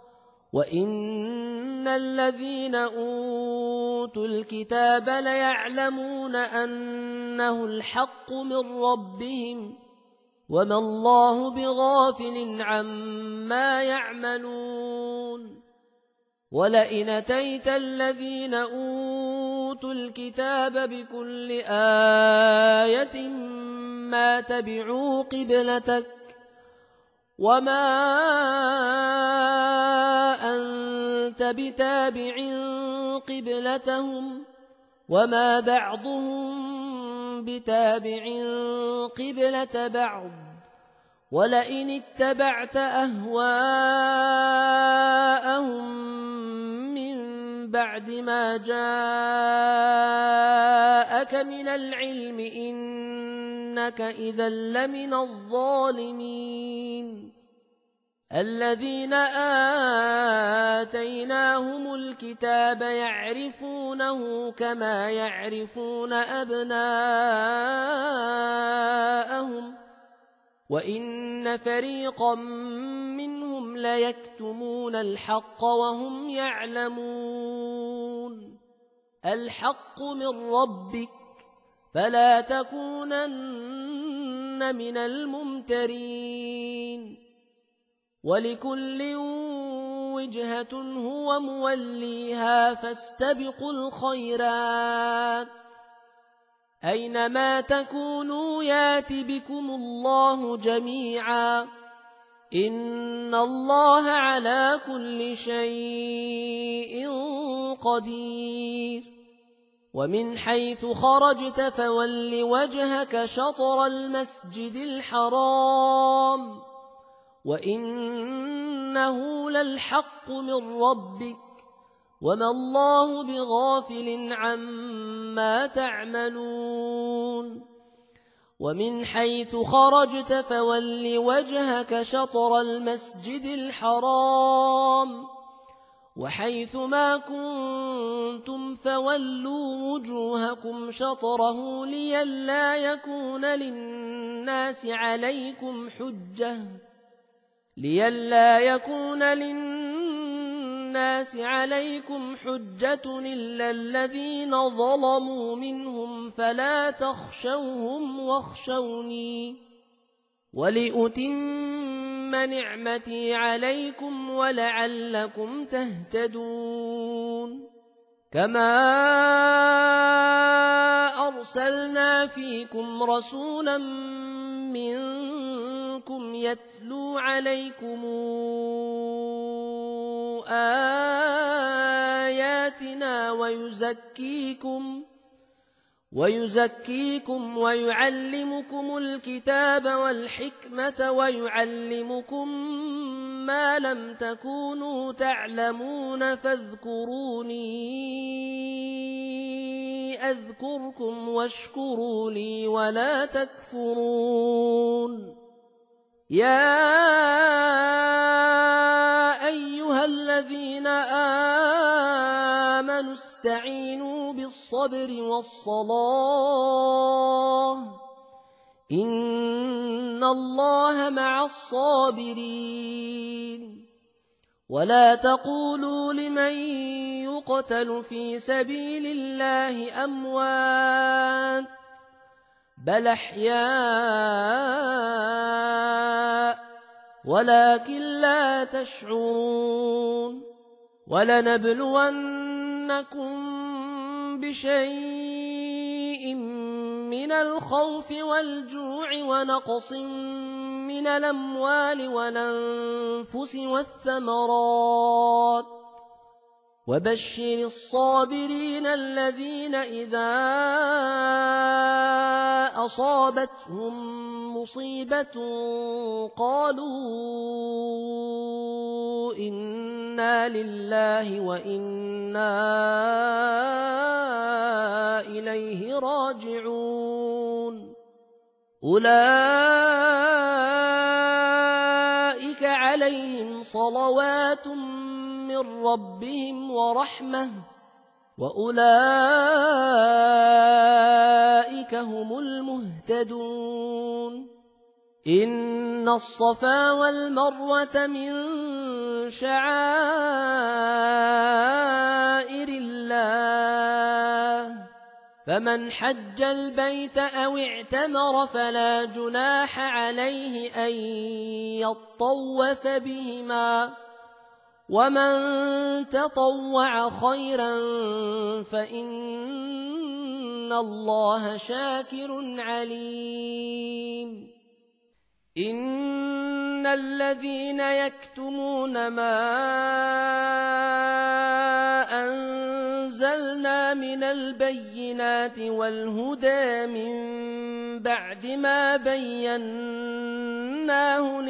Speaker 1: وإن الذين أوتوا الكتاب ليعلمون أنه الحق من ربهم وما الله بغافل عما يعملون ولئن أتيت الذين أوتوا الكتاب بكل آية ما تبعوا قبلتك وما أنت بتابع قبلتهم وما بعضهم بتابع قبلة بعض ولئن اتبعت أهواءهم من بعد ما جاءك من العلم إنك إذا لمن الظالمين الذين آتيناهم الكتاب يعرفونه كما يعرفون أبناءهم وإن فريقا منهم ليكتمون الحق وهم يعلمون الحق من ربك فلا تكونن من الممترين ولكل وجهة هو موليها فاستبقوا الخيرات أينما تكونوا يات بكم الله جميعا إن الله على كل شيء قدير ومن حيث خرجت فول وجهك شطر المسجد الحرام وإنه للحق من ربك وما الله بغافل عما تعملون ومن حيث خرجت فول وجهك شطر المسجد الحرام وحيث ما كنتم فولوا وجوهكم شطره لئلا يكون للناس عليكم حجة لئلا يكون للناس عليكم حجة إلا الذين ظلموا منهم فلا تخشوهم واخشوني ولأتم نعمتي عليكم ولعلكم تهتدون كما أرسلنا فيكم رسولا منكم يتلو عليكم آياتنا ويزكيكم ويزكيكم ويعلمكم الكتاب والحكمة ويعلمكم ما لم تكونوا تعلمون فاذكروني أذكركم واشكروا لي ولا تكفرون يا أيها الذين آمنوا استعينوا بالصبر والصلاة إن الله مع الصابرين ولا تقولوا لمن يقتل في سبيل الله أموات بل أحياء ولكن لا تشعرون ولنبلونكم بشيء من الخوف والجوع ونقص من الأموال والأنفس والثمرات وبشر الصابرين الذين إذا أصابتهم مصيبة قالوا إنا لله وإنا إليه راجعون أولئك عليهم صلوات من ربهم ورحمة وأولئك هم المهتدون إن الصفا والمروة من شعائر الله فمن حج البيت أو اعتمر فلا جناح عليه أن يطوف بهما ومن تطوع خيرا فإن الله شاكر عليم إن الذين يكتمون ما أنزلنا من البينات والهدى من بعد ما بيناه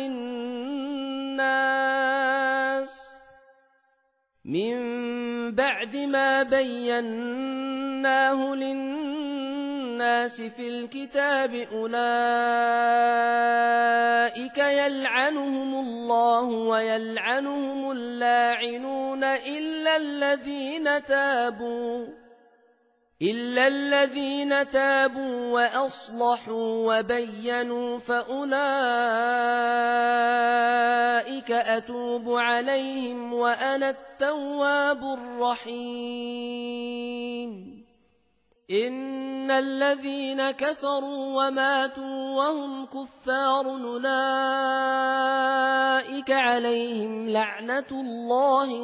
Speaker 1: للناس من بعد ما بيناه للناس في الكتاب أولئك يلعنهم الله ويلعنهم اللاعنون إلا الذين تابوا إلا الذين تابوا وأصلحوا وبينوا فأولئك أتوب عليهم وأنا التواب الرحيم إن الذين كفروا وماتوا وهم كفار أولئك عليهم لعنة الله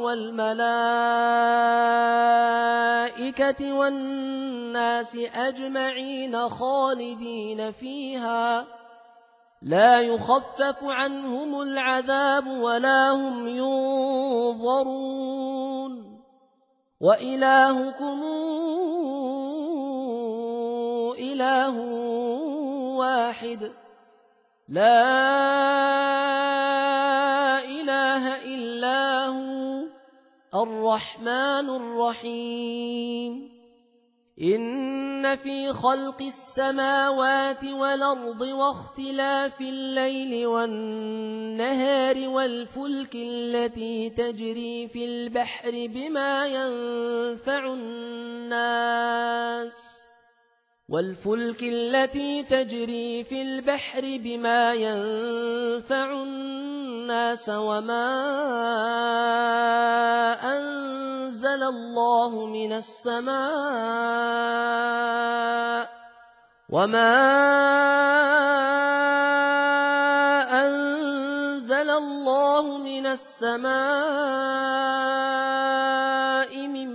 Speaker 1: والملائكة والناس أجمعين خالدين فيها لا يخفف عنهم العذاب ولا هم ينظرون وإلهكم إله واحد لا إله إلا هو الرحمن الرحيم إن في خلق السماوات والأرض واختلاف الليل والنهار والفلك التي تجري في البحر بما ينفع الناس والفلك التي تجري في البحر بما ينفع الناس وما أنزل الله من السماء وما أنزل الله من السماء من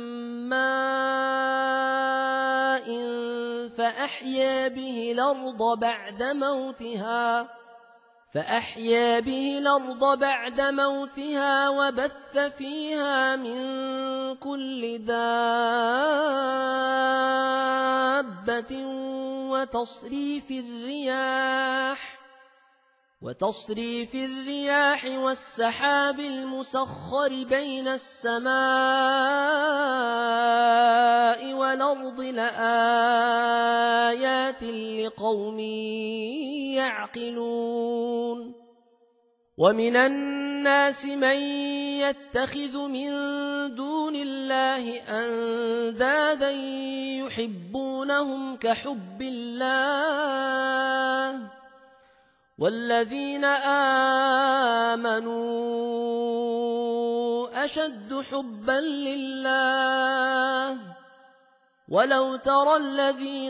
Speaker 1: ماء فأحيا به الأرض بعد موتها فأحيا به الأرض بعد موتها وبث فيها من كل دابة وتصريف الرياح وتصريف الرياح والسحاب المسخر بين السماء والأرض لآيات لقوم يعقلون ومن الناس من يتخذ من دون الله أندادا يحبونهم كحب الله والذين آمنوا أشد حبا لله ولو ترى الذين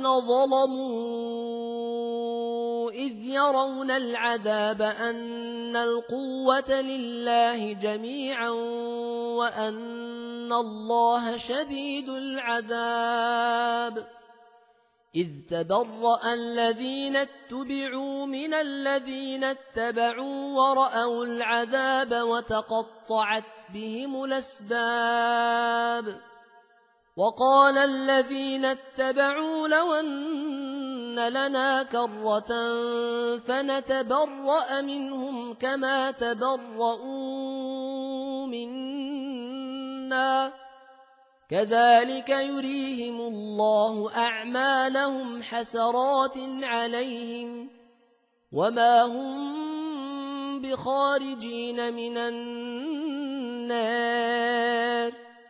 Speaker 1: ظلموا إذ يرون العذاب أن القوة لله جميعا وأن الله شديد العذاب إذ تبرأ الذين اتبعوا من الذين اتبعوا ورأوا العذاب وتقطعت بهم الأسباب وقال الذين اتبعوا لو أن لنا كرة فنتبرأ منهم كما تبرؤوا منا كذلك يريهم الله أعمالهم حسرات عليهم وما هم بخارجين من النار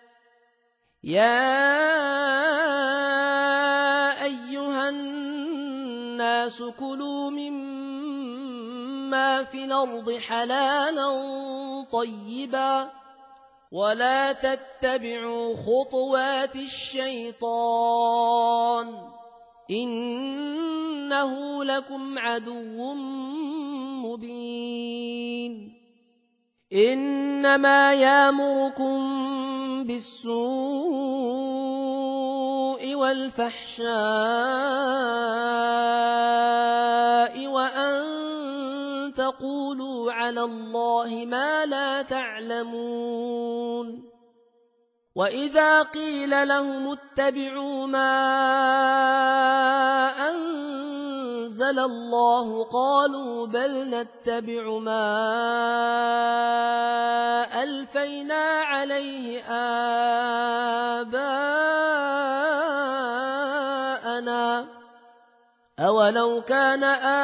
Speaker 1: يا أيها الناس كلوا مما في الأرض حلالا طيبا ولا تتبعوا خطوات الشيطان إنه لكم عدو مبين إنما يأمركم بالسوء والفحشاء وأن تقولوا على الله ما لا تعلمون. وإذا قيل لهم اتبعوا ما أنزل الله قالوا بل نتبع ما ألفينا عليه آباءنا أولو كان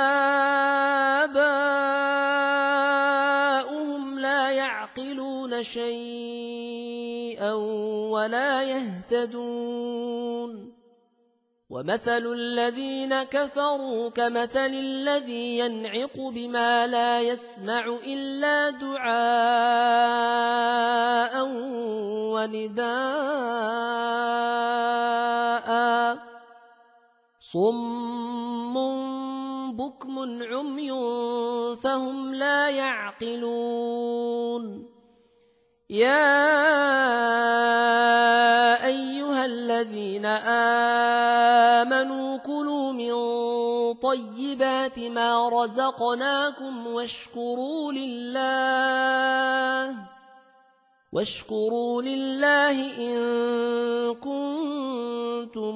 Speaker 1: آباؤهم لا يعقلون شيئا ولا يهتدون. ومثل الذين كفروا كمثل الذي ينعق بما لا يسمع إلا دعاء ونداء صم بكم عمي فهم لا يعقلون. يا أيها الذين آمنوا كلوا من طيبات ما رزقناكم واشكروا لله واشكروا لله إن كنتم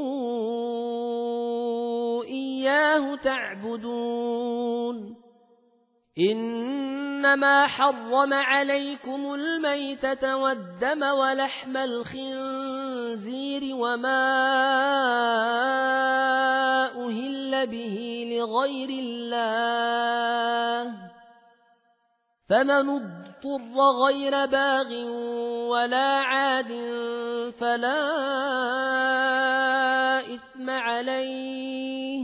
Speaker 1: إياه تعبدون. إنما حرم عليكم الميتة والدم ولحم الخنزير وما أهل به لغير الله فمن اضطر غير باغ ولا عاد فلا إثم عليه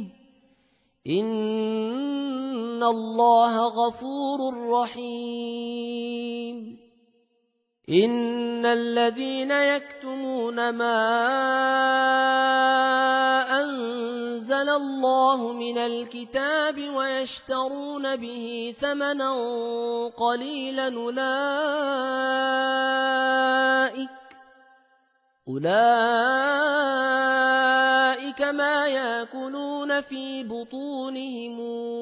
Speaker 1: إن الله غفور رحيم. إن الذين يكتمون ما أنزل الله من الكتاب ويشترون به ثمنا قليلا أولئك أولئك ما يأكلون في بطونهم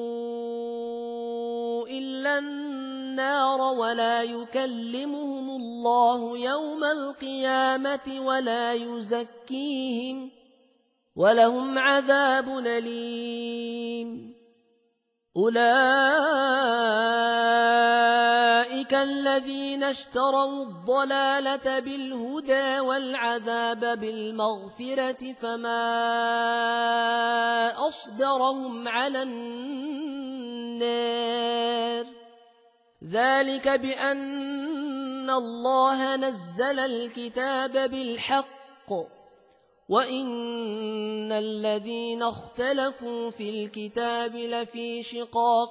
Speaker 1: إلا النار ولا يكلمهم الله يوم القيامة ولا يزكيهم ولهم عذاب أليم. أولئك الذين اشتروا الضلالة بالهدى والعذاب بالمغفرة فما أصبرهم على النار ذلك بأن الله نزل الكتاب بالحق وإن الذين اختلفوا في الكتاب لفي شقاق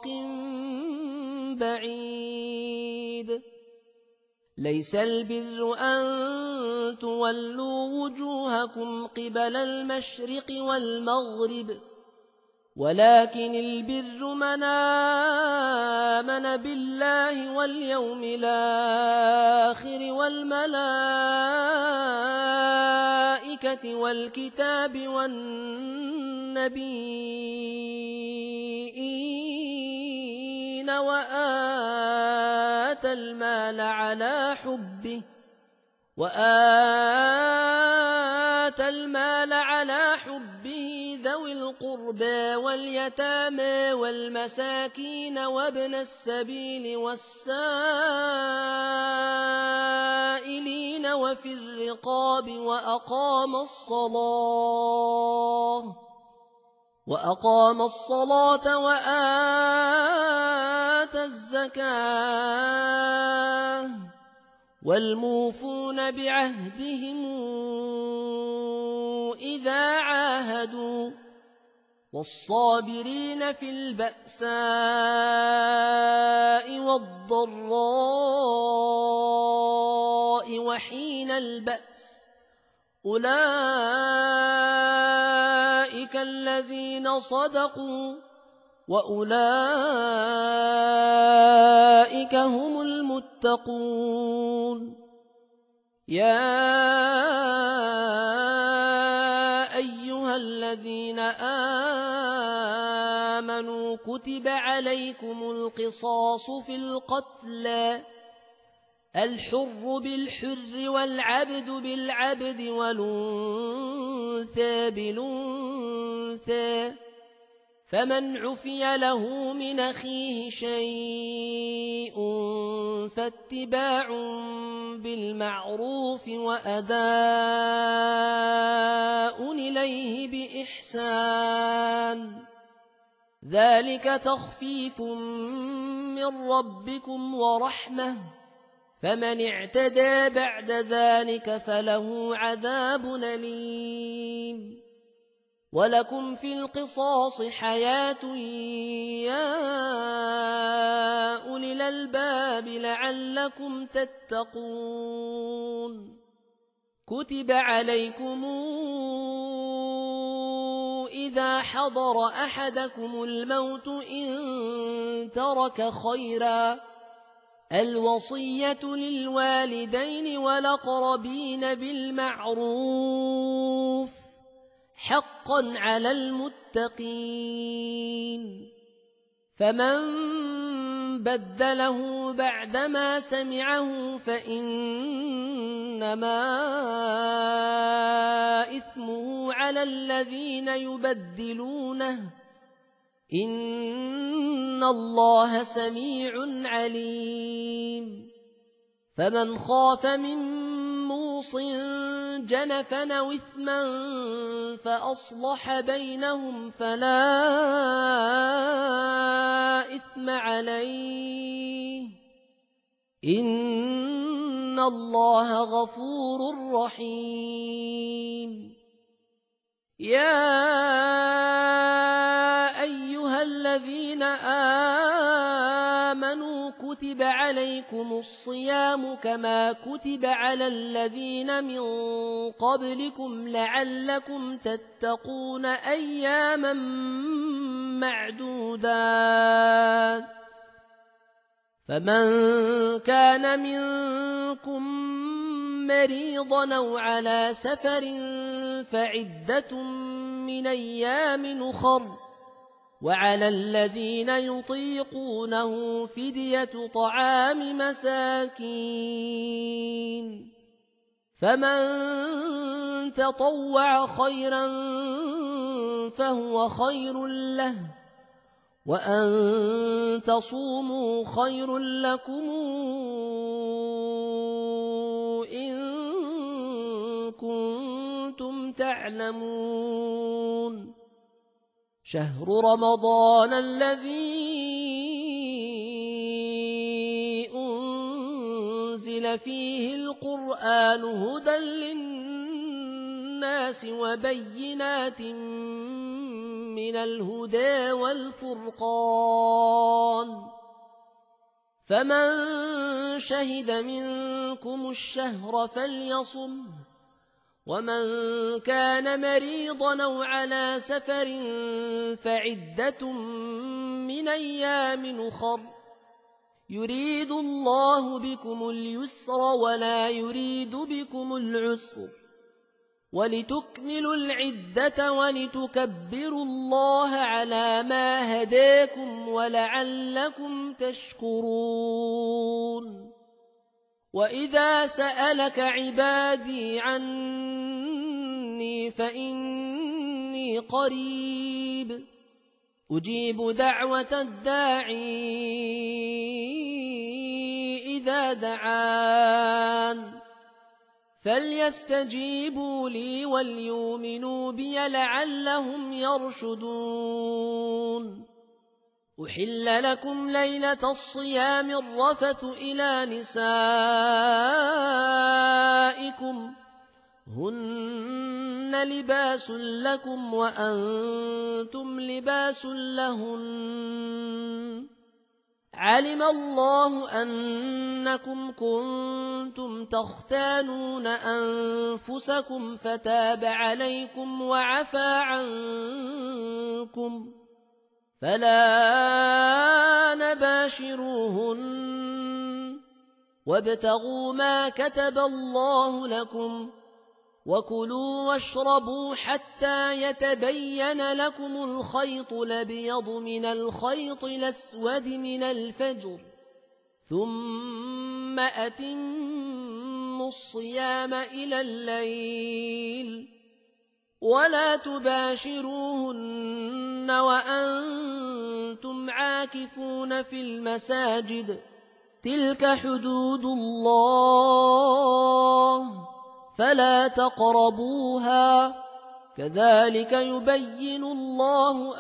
Speaker 1: بعيد. ليس البر أن تولوا وجوهكم قبل المشرق والمغرب ولكن البر من آمن بالله واليوم الآخر والملائكة والكتاب والنبيين وآتى المال على حبه وآتى المال على حبه ذوي القربى واليتامى والمساكين وابن السبيل والسائلين وفي الرقاب وأقام الصلاة وأقام الصلاة وآتى الزكاة والموفون بعهدهم إذا عاهدوا والصابرين في البأساء والضراء وحين البأس أولئك الذين صدقوا وأولئك هم المتقون. يا أيها الذين آمنوا كتب عليكم القصاص في القتلى، الحر بالحر والعبد بالعبد والأنثى بالأنثى، فمن عفي له من أخيه شيء فاتباع بالمعروف وأداء إليه بإحسان، ذلك تخفيف من ربكم ورحمة، فمن اعتدى بعد ذلك فله عذاب أليم. ولكم في القصاص حياة يا أولي الألباب لعلكم تتقون. كتب عليكم إذا حضر أحدكم الموت إن ترك خيرا الوصية للوالدين والأقربين بالمعروف حقا على المتقين، فمن بدله بعدما سمعه فإنما إثمه على الذين يبدلونه، إن الله سميع عليم. فمن خاف من موص جنفا أو إثما فأصلح بينهم فلا إثم عليه، إن الله غفور رحيم. يا أيها الذين آمنوا كتب عليكم الصيام كما كتب على الذين من قبلكم لعلكم تتقون أياما معدودات، فمن كان منكم مريضا أو على سفر فعدة من أيام أخر، وعلى الذين يطيقونه فدية طعام مساكين، فمن تطوع خيرا فهو خير له، وأن تصوموا خير لكم إن كنتم تعلمون. شهر رمضان الذي أنزل فيه القرآن هدى للناس وبينات من الهدى والفرقان، فمن شهد منكم الشهر فليصم، ومن كان مريضا أو على سفر فعدة من أيام أخر، يريد الله بكم اليسر ولا يريد بكم العسر، ولتكملوا العدة ولتكبروا الله على ما هداكم ولعلكم تشكرون. وإذا سألك عبادي عني فإني قريب أجيب دعوة الداعي إذا دعان، فليستجيبوا لي وليؤمنوا بي لعلهم يرشدون. أحل لكم ليلة الصيام الرفث إلى نسائكم هن لباس لكم وأنتم لباس لهن، علم الله أنكم كنتم تختانون أنفسكم فتاب عليكم وعفى عنكم، فلا نباشروهن وابتغوا ما كتب الله لكم وكلوا واشربوا حتى يتبين لكم الخيط الأبيض من الخيط الأسود من الفجر ثم أتموا الصيام إلى الليل ولا تباشروهن وأنتم عاكفون في المساجد تلك حدود الله فلا تقربوها كذلك يبين الله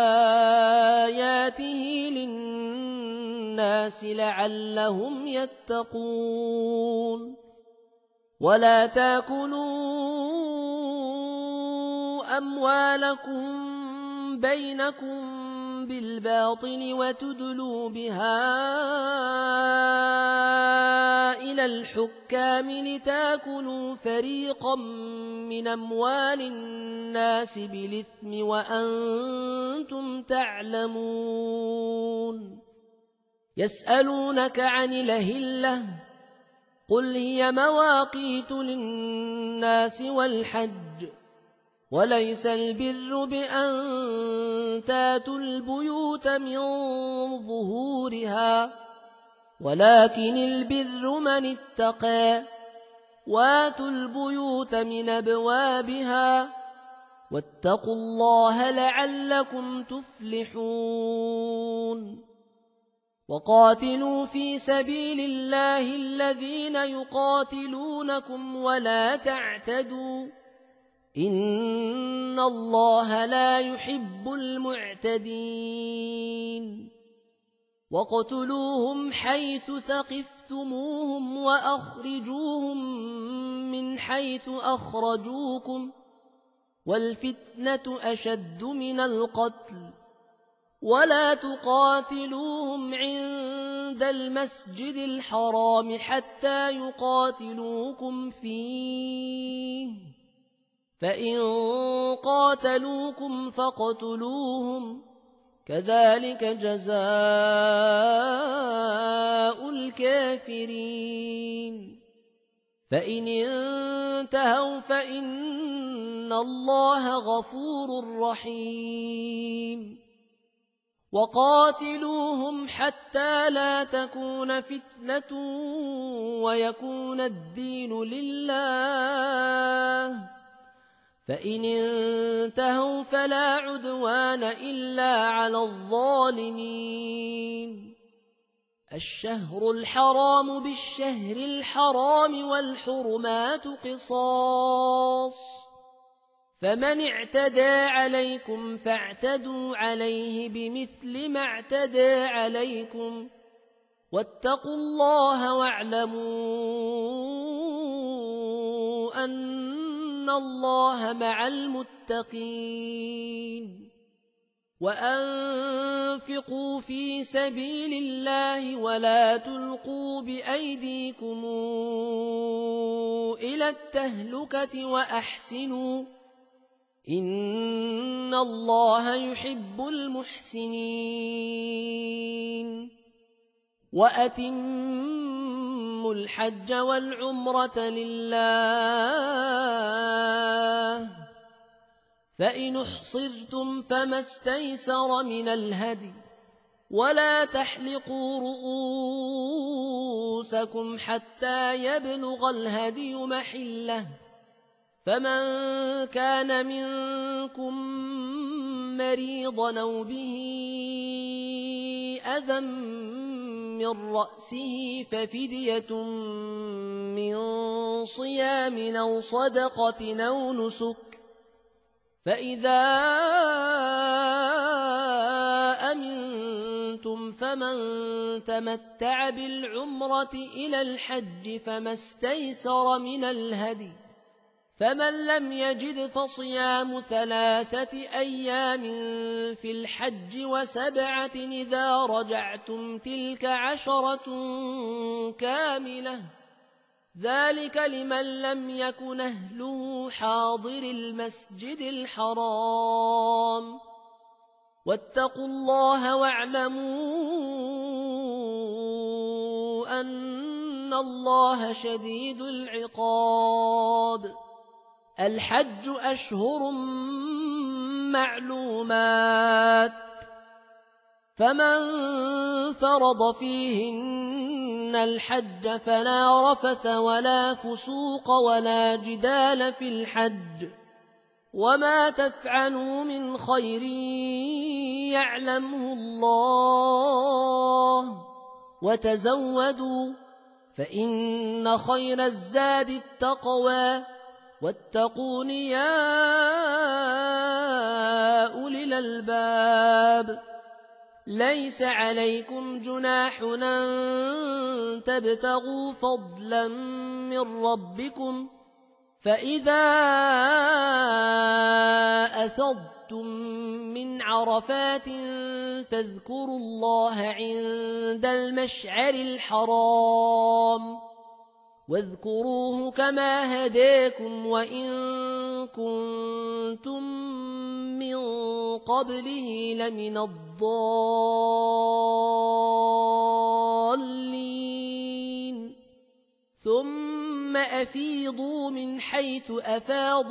Speaker 1: آياته للناس لعلهم يتقون ولا تاكلوا أموالكم بينكم بالباطل وتدلوا بها إلى الحكام لتاكلوا فريقا من أموال الناس بالإثم وأنتم تعلمون يسألونك عن الأهلة قل هي مواقيت للناس والحج وليس البر بأن تاتوا البيوت من ظهورها ولكن البر من اتقى واتوا البيوت من أبوابها واتقوا الله لعلكم تفلحون وقاتلوا في سبيل الله الذين يقاتلونكم ولا تعتدوا إن الله لا يحب المعتدين وقتلوهم حيث ثقفتموهم وأخرجوهم من حيث أخرجوكم والفتنة أشد من القتل ولا تقاتلوهم عند المسجد الحرام حتى يقاتلوكم فيه فإن قاتلوكم فاقتلوهم كذلك جزاء الكافرين فإن انتهوا فإن الله غفور رحيم وقاتلوهم حتى لا تكون فتنة ويكون الدين لله فإن انتهوا فلا عدوان إلا على الظالمين الشهر الحرام بالشهر الحرام والحرمات قصاص فمن اعتدى عليكم فاعتدوا عليه بمثل ما اعتدى عليكم واتقوا الله واعلموا أن الله مع المتقين وأنفقوا في سبيل الله ولا تلقوا بأيديكم إلى التهلكة وأحسنوا إن الله يحب المحسنين وأتموا الحج والعمرة لله فإن احصرتم فما استيسر من الهدي ولا تحلقوا رؤوسكم حتى يبلغ الهدي محله فمن كان منكم مريضا أو به أذى من رأسه ففدية من صيام أو صدقة أو نسك فإذا أمنتم فمن تمتع بالعمرة إلى الحج فما استيسر من الهدي فمن لم يجد فصيام ثلاثة أيام في الحج وسبعة إذا رجعتم تلك عشرة كاملة ذلك لمن لم يكن أهله حاضر المسجد الحرام واتقوا الله واعلموا أن الله شديد العقاب. الحج أشهر معلومات، فمن فرض فيهن الحج فلا رفث ولا فسوق ولا جدال في الحج، وما تفعلوا من خير يعلمه الله، وتزودوا فإن خير الزاد التقوى، واتقون يا أولي الألباب. ليس عليكم جناح أن تبتغوا فضلا من ربكم، فإذا أفضتم من عرفات فاذكروا الله عند المشعر الحرام، واذكروه كما هداكم وإن كنتم من قبله لمن الضالين. ثم أفيضوا من حيث أفاض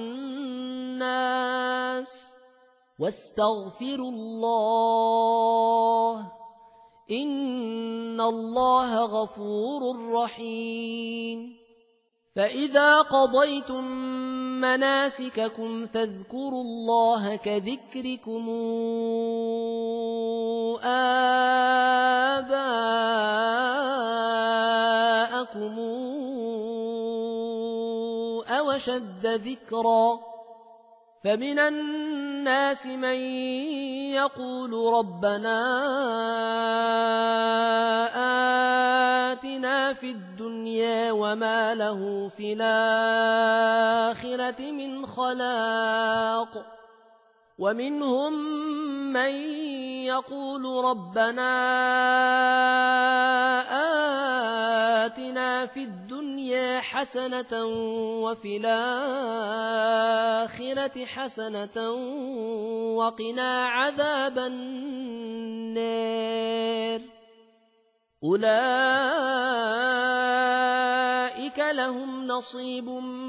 Speaker 1: الناس واستغفروا الله، إن الله غفور رحيم. فإذا قضيتم مناسككم فاذكروا الله كذكركم آباءكم أو أشد ذكرا. فمن الناس من يقول ربنا آتنا في الدنيا وما له في الآخرة من خلاق، ومنهم من يقول ربنا آتنا في الدنيا حسنة وفي الآخرة حسنة وقنا عذاب النار. أولئك لهم نصيب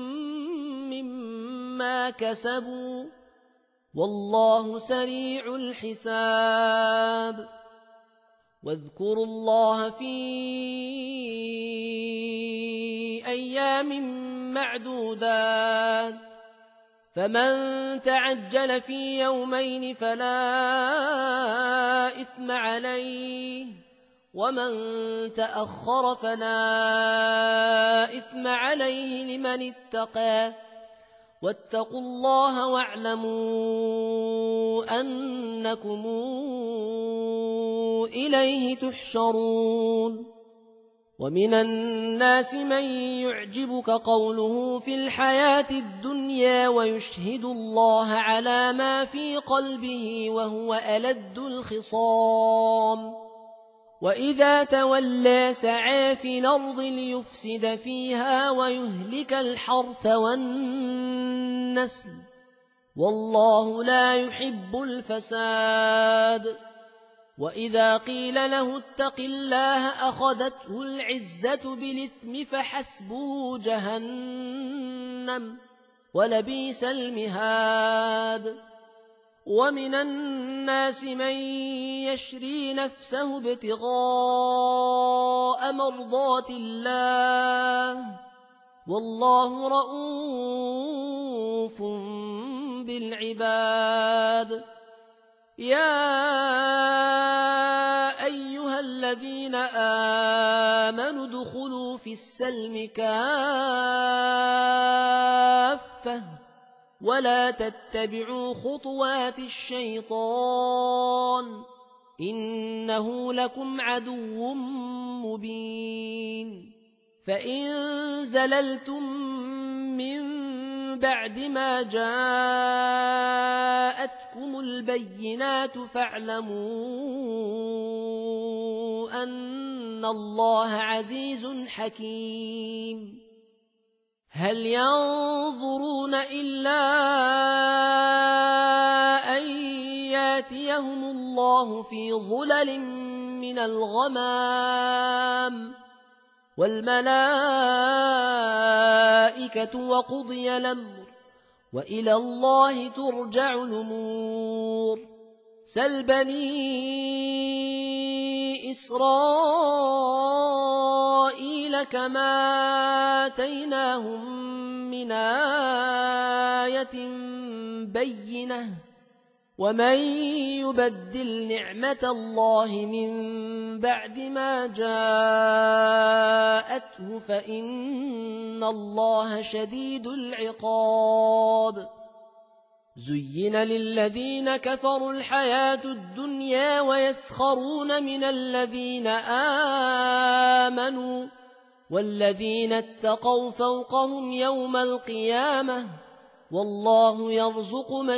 Speaker 1: مما كسبوا والله سريع الحساب. واذكروا الله في أيام معدودات، فمن تعجل في يومين فلا إثم عليه، ومن تأخر فلا إثم عليه لمن اتقى. واتقوا الله واعلموا أنكم إليه تحشرون. ومن الناس من يعجبك قوله في الحياة الدنيا ويشهد الله على ما في قلبه وهو ألد الخصام، وإذا تولى سعى في الأرض ليفسد فيها ويهلك الحرث والنسل، والله لا يحب الفساد. وإذا قيل له اتق الله أخذته العزة بالإثم فحسبه جهنم ولبئس المهاد. ومن الناس من يشري نفسه ابتغاء مرضات الله، والله رؤوف بالعباد. يا أيها الذين آمنوا ادخلوا في السلم كافة ولا تتبعوا خطوات الشيطان إنه لكم عدو مبين. فإن زللتم من بعد ما جاءتكم البينات فاعلموا أن الله عزيز حكيم. هل ينظرون إلا أن ياتي يغشيهم الله في ظلل من الغمام والملائكة وقضي الأمر وإلى الله ترجع الأمور سل بني إسرائيل كما آتيناهم من آية بينة ومن يبدل نعمة الله من بعد ما جاءته فإن الله شديد العقاب زين للذين كفروا الحياة الدنيا ويسخرون من الذين آمنوا والذين اتقوا فوقهم يوم القيامة والله يرزق من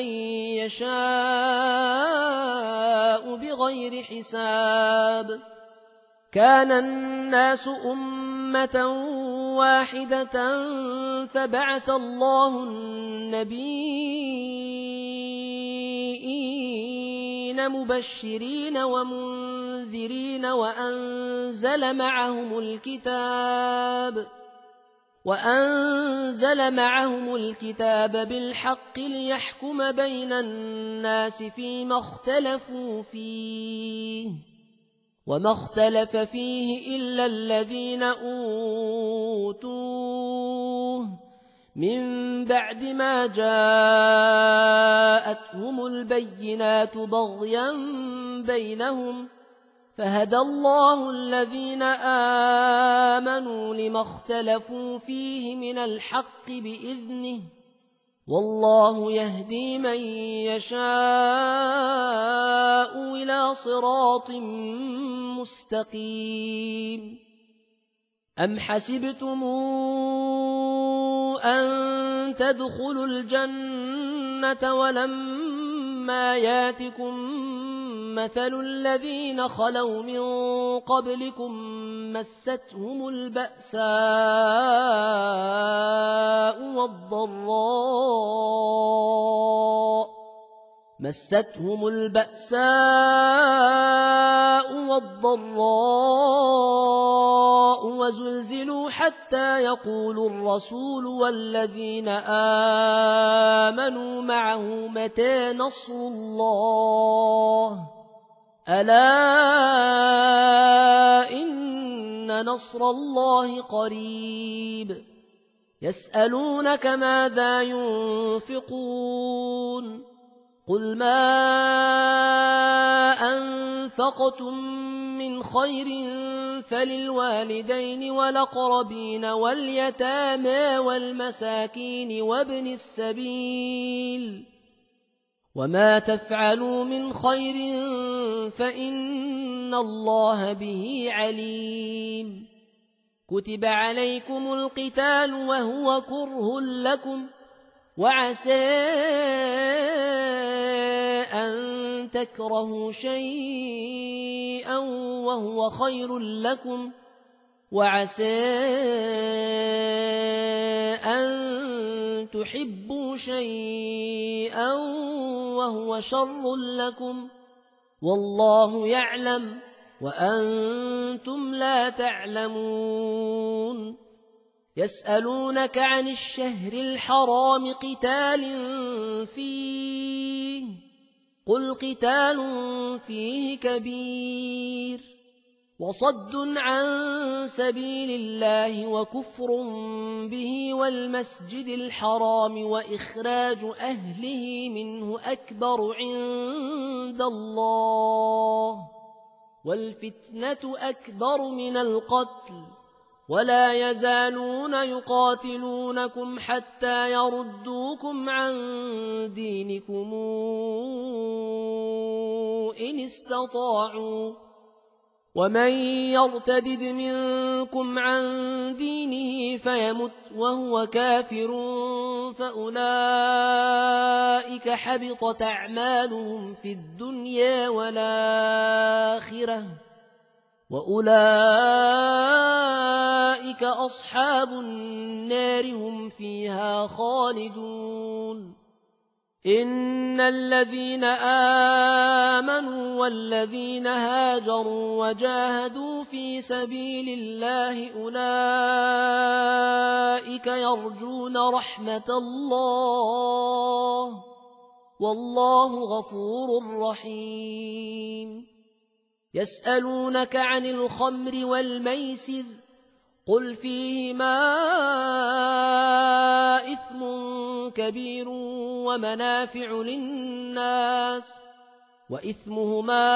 Speaker 1: يشاء بغير حساب كان الناس أمة واحدة فبعث الله النبيين مبشرين ومنذرين وأنزل معهم الكتاب وأنزل معهم الكتاب بالحق ليحكم بين الناس فيما اختلفوا فيه وما اختلف فيه إلا الذين أوتوه من بعد ما جاءتهم البينات بغيا بينهم فهدى الله الذين آمنوا لما اختلفوا فيه من الحق بإذنه والله يهدي من يشاء إلى صراط مستقيم أم حسبتم أن تدخلوا الجنة ولما ياتكم مثل الذين خلوا من قبلكم مستهم البأساء والضراء مستهم البأساء والضراء وزلزلوا حتى يقول الرسول والذين آمنوا معه متى نصر الله ألا إن نصر الله قريب يسألونك ماذا ينفقون قل ما أنفقتم من خير فللوالدين والأقربين واليتامى والمساكين وابن السبيل وما تفعلوا من خير فإن الله به عليم كتب عليكم القتال وهو كره لكم وعسى أن تكرهوا شيئا وهو خير لكم وعسى أن تحبوا شيئا وهو شر لكم والله يعلم وأنتم لا تعلمون يسألونك عن الشهر الحرام قتال فيه قل قتال فيه كبير وصد عن سبيل الله وكفر به والمسجد الحرام وإخراج أهله منه أكبر عند الله والفتنة أكبر من القتل ولا يزالون يقاتلونكم حتى يردوكم عن دينكم إن استطاعوا ومن يرتدد منكم عن دينه فيمت وهو كافر فأولئك حبطت أعمالهم في الدنيا والآخرة وأولئك أصحاب النار هم فيها خالدون إن الذين آمنوا والذين هاجروا وجاهدوا في سبيل الله أولئك يرجون رحمة الله والله غفور رحيم. يسألونك عن الخمر والميسر قل فيهما إثم كبير ومنافع للناس وإثمهما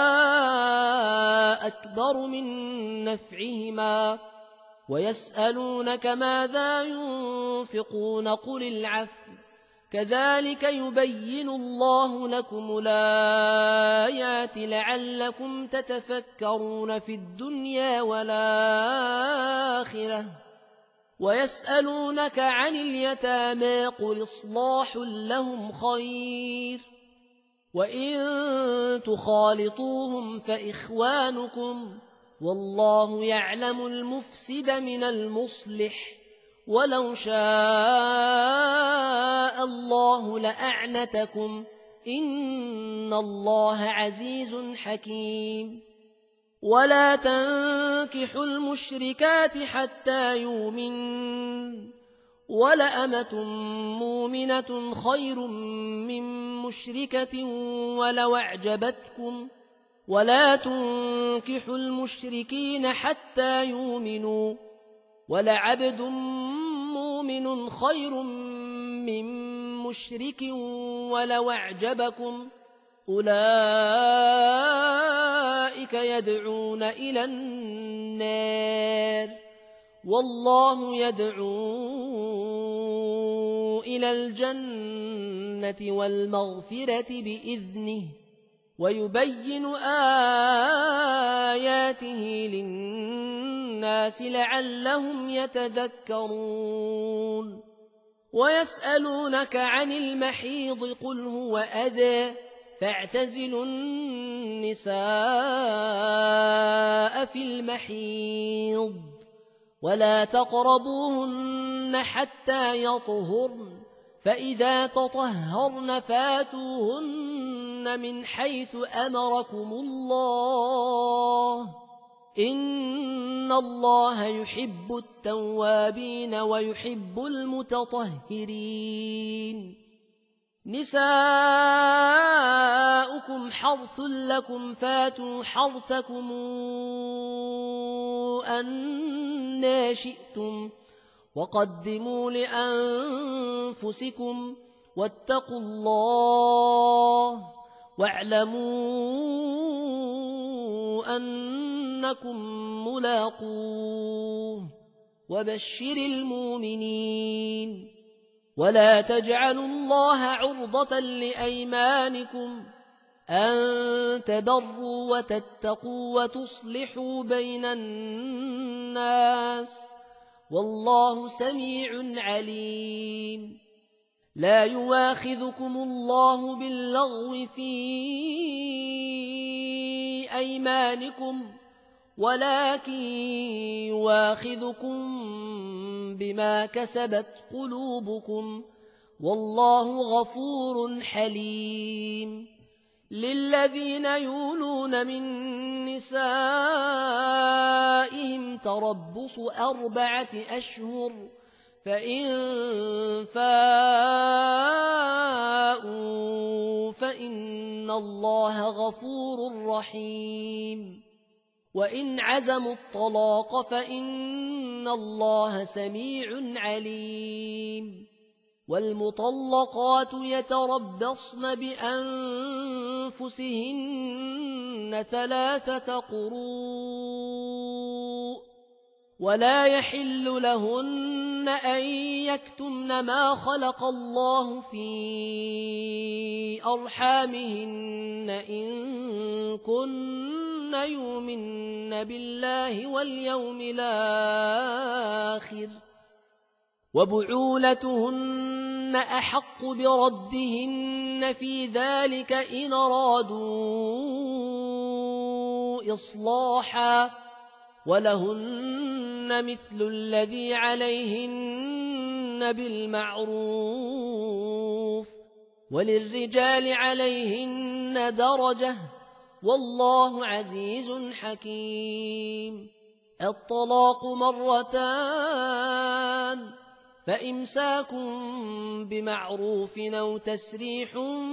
Speaker 1: أكبر من نفعهما ويسألونك ماذا ينفقون قل العفو كذلك يبين الله لكم الآيات لعلكم تتفكرون في الدنيا والآخرة. ويسألونك عن اليتامى قل إصلاح لهم خير وإن تخالطوهم فإخوانكم والله يعلم المفسد من المصلح ولو شاء الله لأعنتكم إن الله عزيز حكيم. ولا تنكحوا المشركات حتى يؤمنوا ولأمة مؤمنة خير من مشركة ولو أعجبتكم ولا تنكحوا المشركين حتى يؤمنوا ولعبد مؤمن خير من مشرك ولو أعجبكم أولئك يدعون إلى النار والله يدعو إلى الجنة والمغفرة بإذنه ويبين آياته للناس لعلهم يتذكرون. ويسألونك عن المحيض قل هو أذى فاعتزلوا النساء في المحيض ولا تقربوهن حتى يطهرن فإذا تطهرن فاتوهن من حيث أمركم الله إن الله يحب التوابين ويحب المتطهرين. نساؤكم حرث لكم فاتوا حرثكم أن شئتم وقدموا لأنفسكم واتقوا الله واعلموا أنكم ملاقوه وبشر المؤمنين. ولا تجعلوا الله عرضة لأيمانكم أن تبروا وتتقوا وتصلحوا بين الناس والله سميع عليم. لا يواخذكم الله باللغو في أيمانكم ولكن يواخذكم بما كسبت قلوبكم والله غفور حليم. للذين يولون من نسائهم تربص أربعة أشهر فإن فاءوا فإن الله غفور رحيم. وإن عزموا الطلاق فإن الله سميع عليم. والمطلقات يتربصن بأنفسهن ثلاثة قروء ولا يحل لهن أن يكتمن ما خلق الله في أرحامهن إن كن يؤمن بالله واليوم الآخر وبعولتهن أحق بردهن في ذلك إن أرادوا إصلاحا ولهن مثل الذي عليهن بالمعروف وللرجال عليهن درجة والله عزيز حكيم. الطلاق مرتان فإمساك بمعروف أو تسريح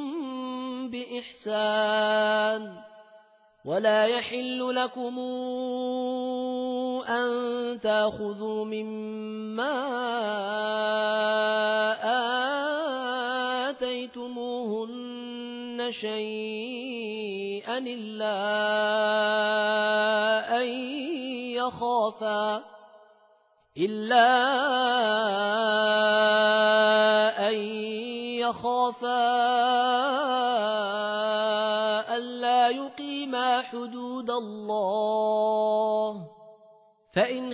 Speaker 1: بإحسان. ولا يحل لكم أن تأخذوا مما آتيتموهن شيئا إلا أن يخافا إلا أن يخافا ألا يقيما حدود الله، فإن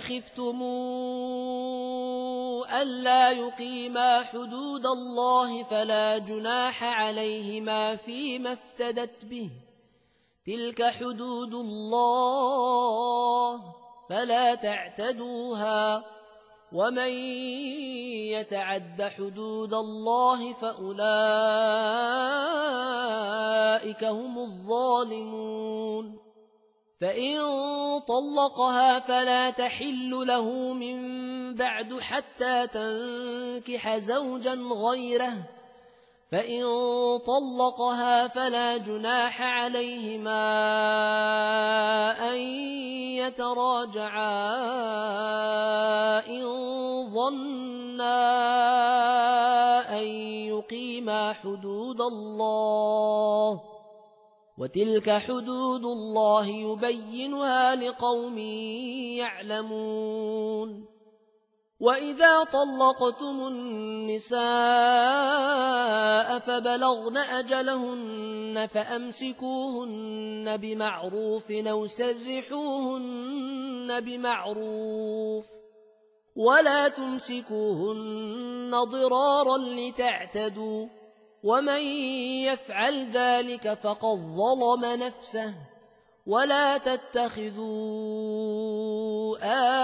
Speaker 1: خفتموا ألا يقيما حدود الله فلا جناح عليهما فيما افتدت به، تلك حدود الله فلا تعتدوها، ومن يتعد حدود الله فأولئك هم الظالمون. فإن طلقها فلا تحل له من بعد حتى تنكح زوجا غيره، فإن طلقها فلا جناح عليهما أن يتراجعا إن ظنا أن يقيما حدود الله، وتلك حدود الله يبينها لقوم يعلمون. وإذا طلقتم النساء فبلغن أجلهن فأمسكوهن بمعروف أو سرحوهن بمعروف، ولا تمسكوهن ضرارا لتعتدوا، ومن يفعل ذلك فقد ظلم نفسه. ولا تتخذوا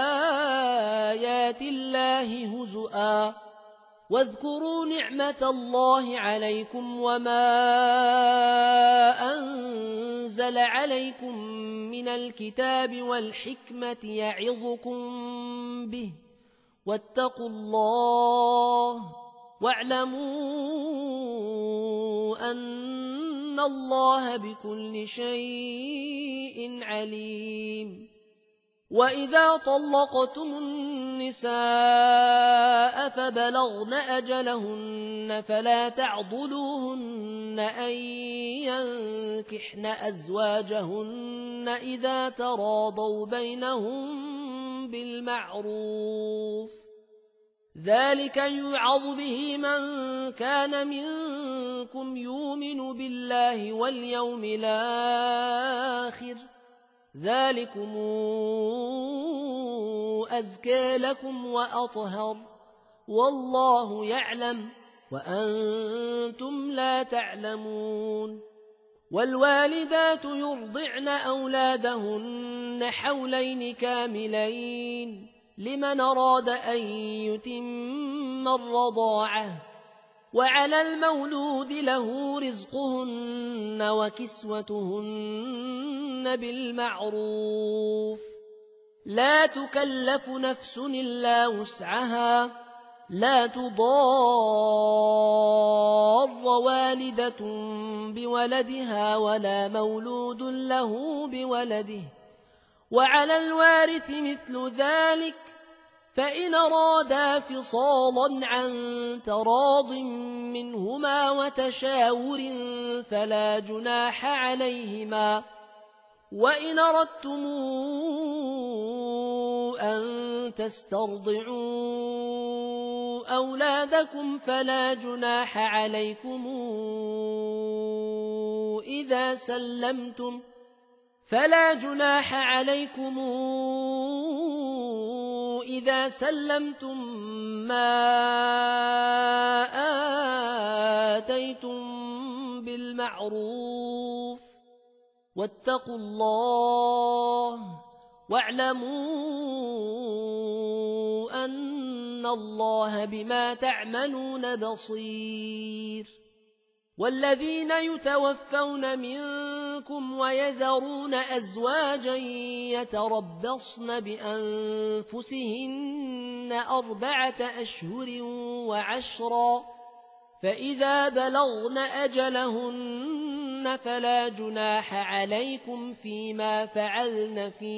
Speaker 1: آيات الله هزؤا، واذكروا نعمة الله عليكم وما أنزل عليكم من الكتاب والحكمة يعظكم به، واتقوا الله واعلموا أن الله بكل شيء عليم. وإذا طلقتم النساء فبلغن أجلهن فلا تعضلوهن أن ينكحن أزواجهن إذا تراضوا بينهم بالمعروف، ذلك يوعظ به من كان منكم يؤمن بالله واليوم الآخر، ذلكم أزكى لكم وأطهر، والله يعلم وأنتم لا تعلمون. والوالدات يرضعن أولادهن حولين كاملين لمن أراد أن يتم الرضاعة، وعلى المولود له رزقهن وكسوتهن بالمعروف، لا تكلف نفس إلا وسعها، لا تضار والدة بولدها ولا مولود له بولده، وعلى الوارث مثل ذلك، فإن أرادا فصالا عن تراض منهما وتشاور فلا جناح عليهما. وإن أردتم أن تسترضعوا أولادكم فلا جناح عليكم إذا سلمتم فلا جناح عليكم إذا سلمتم ما آتيتم بالمعروف، واتقوا الله واعلموا أن الله بما تعملون بصير. والذين يتوفون منكم ويذرون أزواجا يتربصن بأنفسهن أربعة أشهر وعشرا فإذا بلغن أجلهن فلا جناح عليكم فيما فعلن في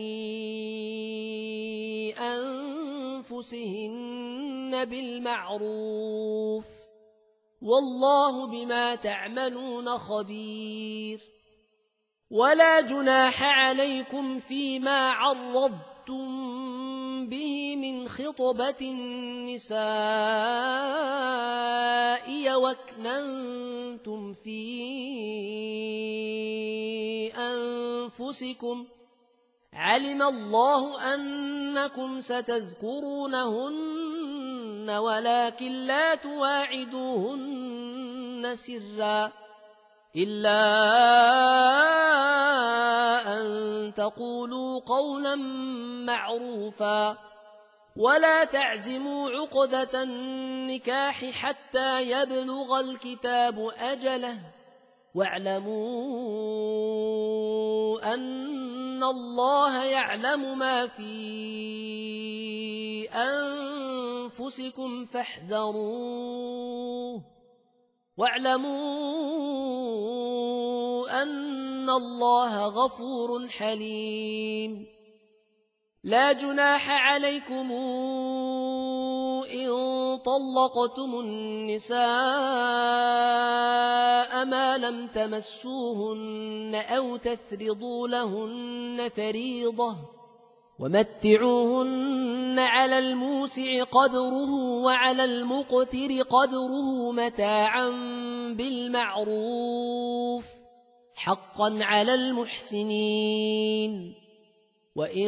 Speaker 1: أنفسهن بالمعروف والله بما تعملون خبير ولا جناح عليكم فيما عرضتم به من خطبة النساء واكننتم في أنفسكم علم الله أنكم ستذكرونهن ولكن لا تواعدوهن سرا إلا أن تقولوا قولا معروفا ولا تعزموا عقدة النكاح حتى يبلغ الكتاب أجله واعلموا أن الله يعلم ما في أنفسكم فاحذروه واعلموا أن الله غفور حليم لا جناح عليكم إن طلقتم النساء ما لم تمسوهن أو تفرضوا لهن فريضة ومتعوهن على الموسع قدره وعلى المقتر قدره متاعا بالمعروف حقا على المحسنين وإن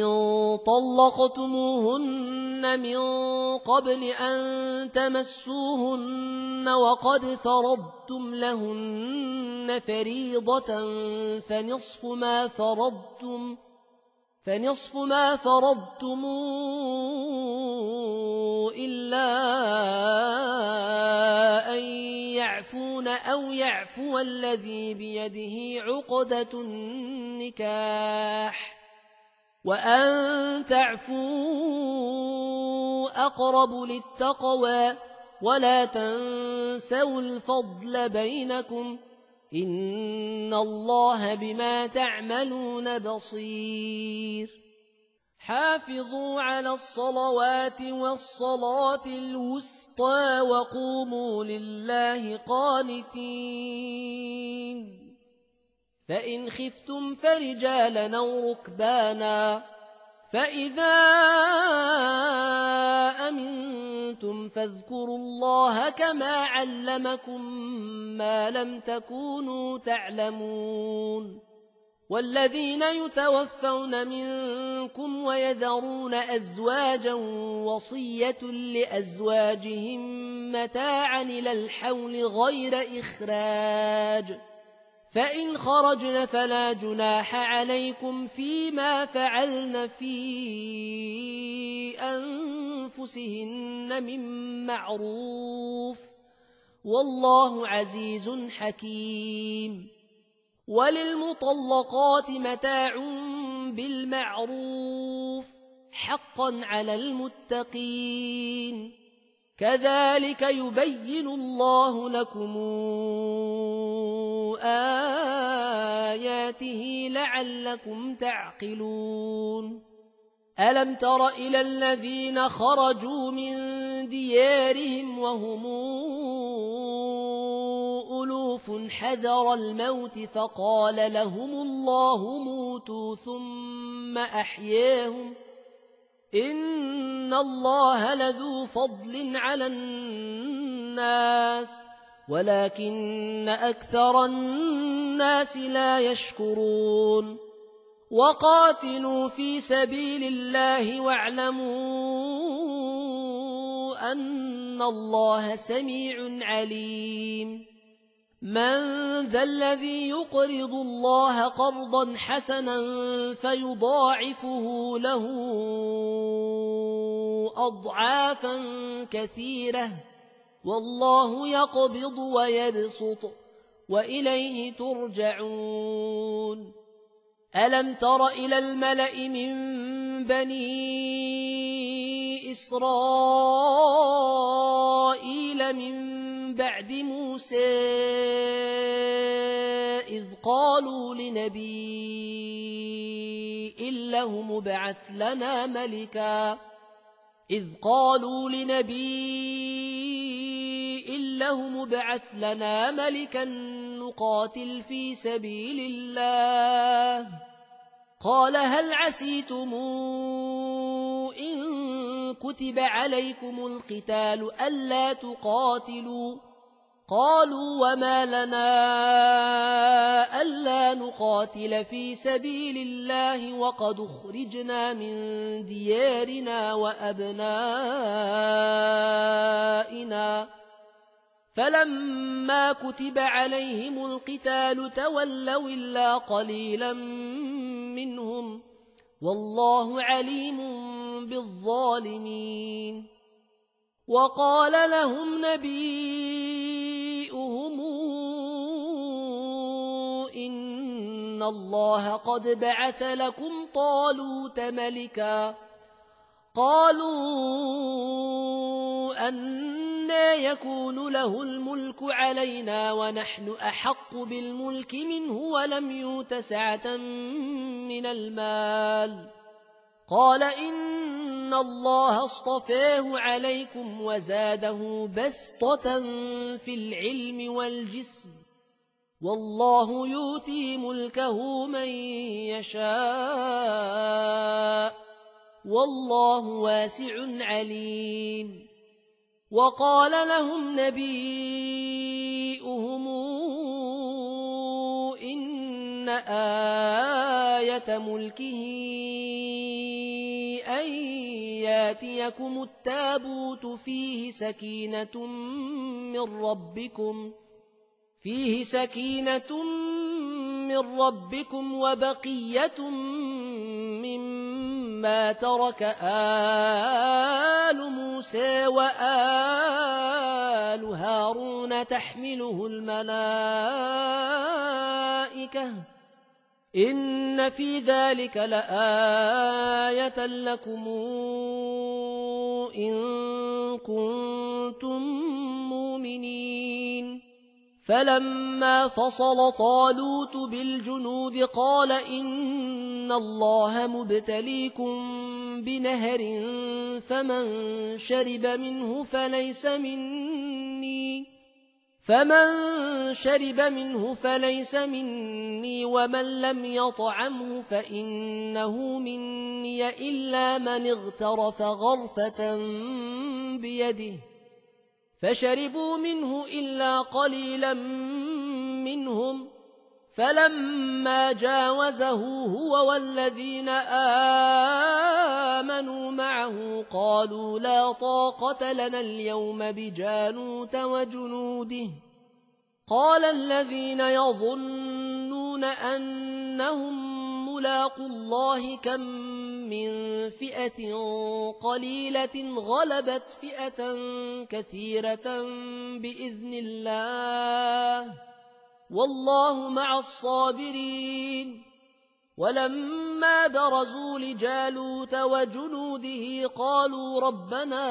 Speaker 1: طلقتموهن من قبل أن تمسوهن وقد فرضتم لهن فريضة فنصف ما فرضتم فنصف ما فرضتم إلا أن يعفون أو يعفو الذي بيده عقدة النكاح وأن تعفوا أقرب للتقوى ولا تنسوا الفضل بينكم إن الله بما تعملون بصير حافظوا على الصلوات والصلاة الوسطى وقوموا لله قانتين فإن خفتم فرجالا أو ركبانا فإذا أمنتم فاذكروا الله كما علمكم ما لم تكونوا تعلمون والذين يتوفون منكم ويذرون أزواجا وصية لأزواجهم متاعا إلى الحول غير إخراج فإن خرجن فلا جناح عليكم فيما فعلن في أنفسهن من معروف والله عزيز حكيم وللمطلقات متاع بالمعروف حقا على المتقين كذلك يبين الله لكم آياته لعلكم تعقلون ألم تر إلى الذين خرجوا من ديارهم وهم ألوف حذر الموت فقال لهم الله موتوا ثم أحياهم إن الله لذو فضل على الناس ولكن أكثر الناس لا يشكرون وقاتلوا في سبيل الله واعلموا أن الله سميع عليم من ذا الذي يقرض الله قرضا حسنا فيضاعفه له أضعافا كثيرة والله يقبض ويبسط وإليه ترجعون ألم تر إلى الملأ من بني إسرائيل من بعد موسى إذ قالوا لنبي له مبعث لنا ملكا إذ قالوا لنبي له مبعث لنا ملكا نقاتل في سبيل الله قال هل عسيتم إن كتب عليكم القتال ألا تقاتلوا قالوا وما لنا ألا نقاتل في سبيل الله وقد أخرجنا من ديارنا وأبنائنا فلما كتب عليهم القتال تولوا إلا قليلا منهم والله عليم بالظالمين وقال لهم نبيئهم إن الله قد بعث لكم طالوت ملكا قالوا أنى يكون له الملك علينا ونحن أحق بالملك منه ولم يؤت سعة من المال قال إن الله اصطفاه عليكم وزاده بسطة في العلم والجسم والله يؤتي ملكه من يشاء والله واسع عليم وقال لهم نبيئهم إن آية ملكه أن ياتيكم التابوت فيه سكينة من ربكم فيه سكينة من ربكم وبقية مما ترك آل موسى وآل هارون تحمله الملائكة إن في ذلك لآية لكم إن كنتم مؤمنين فلما فصل طالوت بالجنود قال إن الله مبتليكم بنهر فمن شرب منه فليس مني فمن شرب منه فليس مني ومن لم يطعمه فإنه مني إلا من اغترف غرفة بيده فشربوا منه إلا قليلا منهم فلما جاوزه هو والذين آمنوا معه قالوا لا طاقة لنا اليوم بجالوت وجنوده قال الذين يظنون أنهم ملاقوا الله كم من فئة قليلة غلبت فئة كثيرة بإذن الله والله مع الصابرين ولما برزوا لجالوت وجنوده قالوا ربنا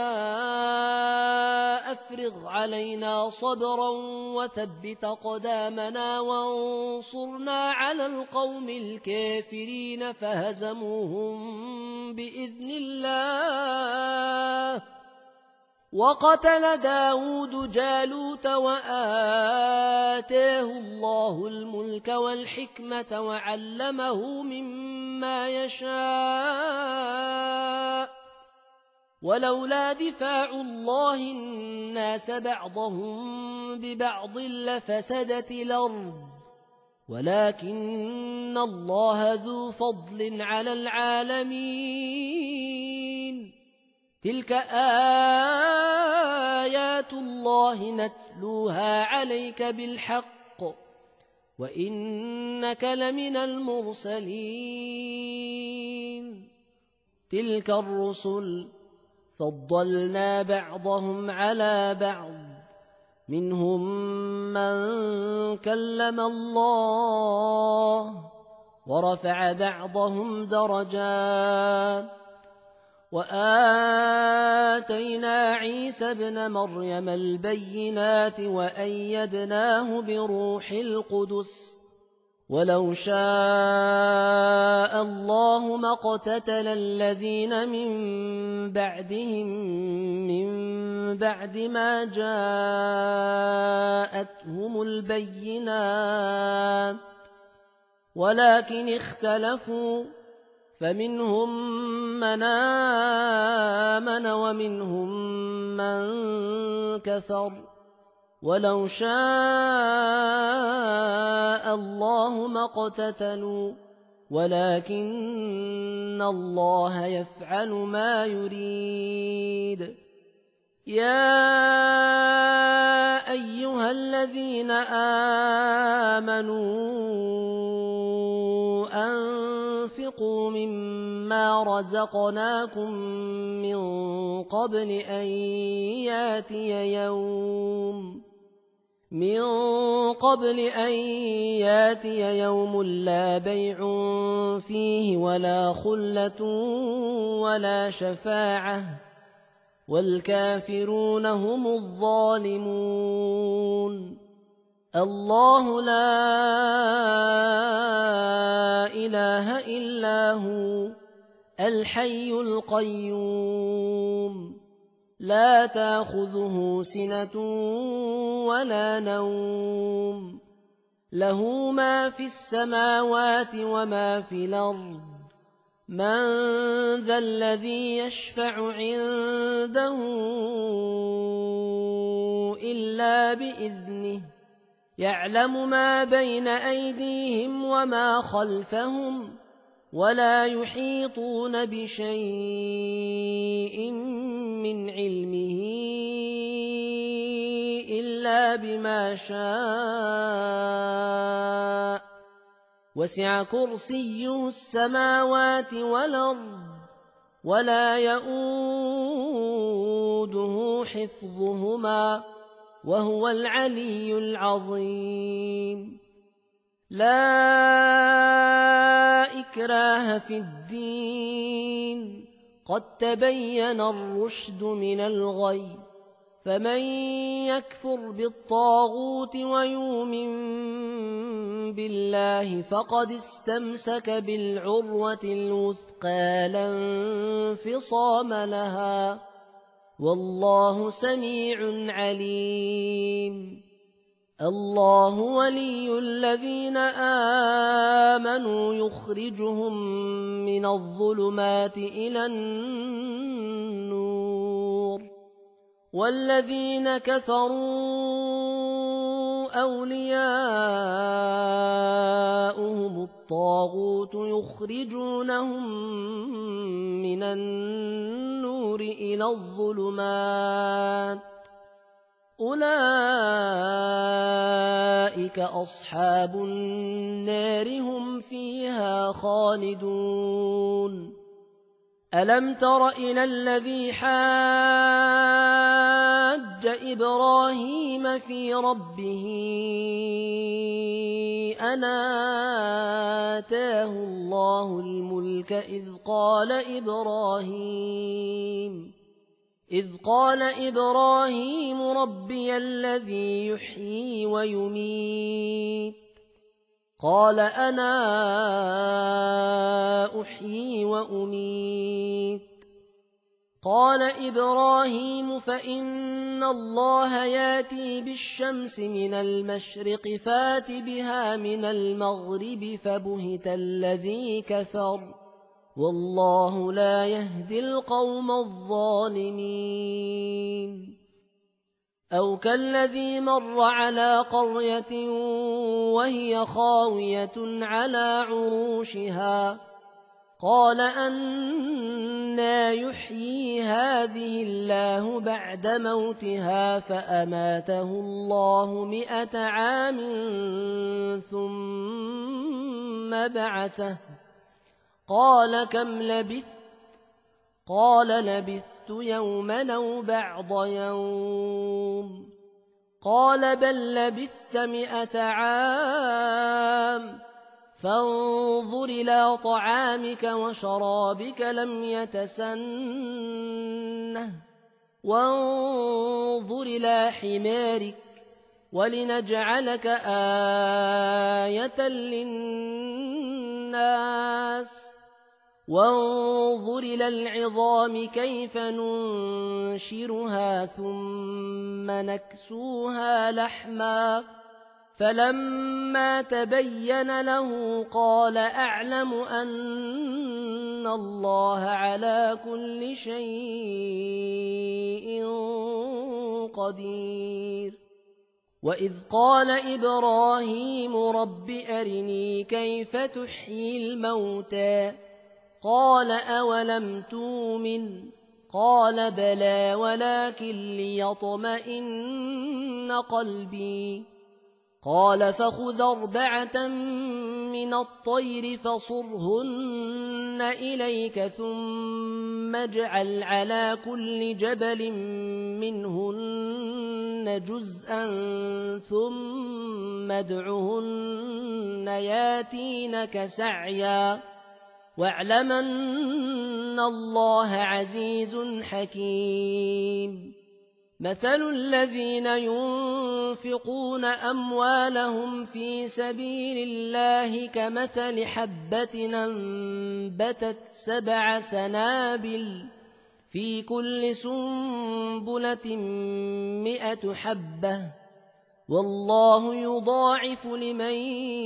Speaker 1: أفرغ علينا صبرا وثبت قدامنا وانصرنا على القوم الكافرين فهزموهم بإذن الله وقتل داود جالوت وآتاه الله الملك والحكمة وعلمه مما يشاء ولولا دفاع الله الناس بعضهم ببعض لفسدت الأرض ولكن الله ذو فضل على العالمين تلك آيات الله نتلوها عليك بالحق وإنك لمن المرسلين تلك الرسل فضلنا بعضهم على بعض منهم من كلم الله ورفع بعضهم درجات وآتينا عيسى ابن مريم البينات وأيدناه بروح القدس ولو شاء الله ما اقتتل الذين من بعدهم من بعد ما جاءتهم البينات ولكن اختلفوا فمنهم من آمن ومنهم من كفر ولو شاء الله ما اقتتلوا ولكن الله يفعل ما يريد. يا أيها الذين آمنوا أنفقوا مما رزقناكم من قبل أن ياتي يوم من قبل أن ياتي يوم لا بيع فيه ولا خلة ولا شفاعة والكافرون هم الظالمون. الله لا إله إلا هو الحي القيوم لا تأخذه سنة ولا نوم له ما في السماوات وما في الأرض من ذا الذي يشفع عنده إلا بإذنه يعلم ما بين أيديهم وما خلفهم ولا يحيطون بشيء من علمه إلا بما شاء وسع كرسيه السماوات والأرض ولا يؤوده حفظهما وهو العلي العظيم. لا إكراه في الدين قد تبين الرشد من الغي فمن يكفر بالطاغوت ويؤمن بالله فقد استمسك بالعروة الوثقى لا انفصام لها والله سميع عليم. الله ولي الذين آمنوا يخرجهم من الظلمات إلى النور والذين كفروا أولياؤهم الطاغوت يخرجونهم من النور إلى الظلمات أولئك أصحاب النار هم فيها خالدون. ألم تر إلى الذي حاج إبراهيم في ربه أن آتاه الله الملك إذ قال إبراهيم إذ قال إبراهيم ربي الذي يحيي ويميت قال أنا أحيي وأميت قال إبراهيم فإن الله ياتي بالشمس من المشرق فات بها من المغرب فبهت الذي كفر والله لا يهدي القوم الظالمين. أو كالذي مر على قرية وهي خاوية على عروشها قال أنى يحيي هذه الله بعد موتها فأماته الله مئة عام ثم بعثه قال كم لبثت قال لبثت يوما أو بعض يوم قال بل لبثت مئة عام فانظر إلى طعامك وشرابك لم يتسنه وانظر إلى حمارك ولنجعلك آية للناس وانظر إلى العظام كيف ننشرها ثم نكسوها لحما فلما تبين له قال أعلم أن الله على كل شيء قدير وإذ قال إبراهيم رب أرني كيف تحيي الموتى قال أولم تؤمن قال بلى ولكن ليطمئن قلبي قال فخذ أربعة من الطير فصرهن إليك ثم اجعل على كل جبل منهن جزءا ثم ادعهن ياتينك سعيا واعلم أن الله عزيز حكيم مثل الذين ينفقون أموالهم في سبيل الله كمثل حبة أنبتت سبع سنابل في كل سنبلة مئة حبة والله يضاعف لمن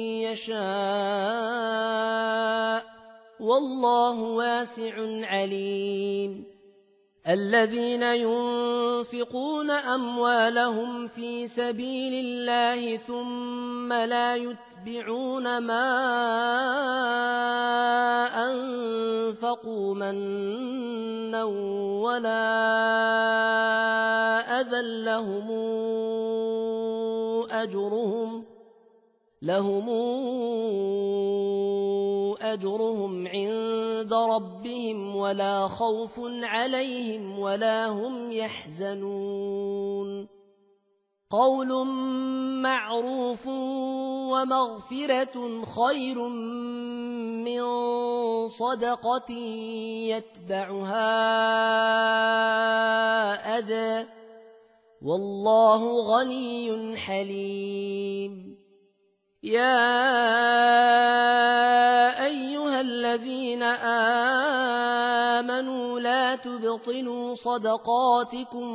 Speaker 1: يشاء والله واسع عليم الذين ينفقون أموالهم في سبيل الله ثم لا يتبعون ما أنفقوا منا ولا أذى لهم أجرهم لهم أجرهم عند ربهم ولا خوف عليهم ولا هم يحزنون قول معروف ومغفرة خير من صدقة يتبعها أذى والله غني حليم يا أيها الذين آمنوا لا تبطلوا صدقاتكم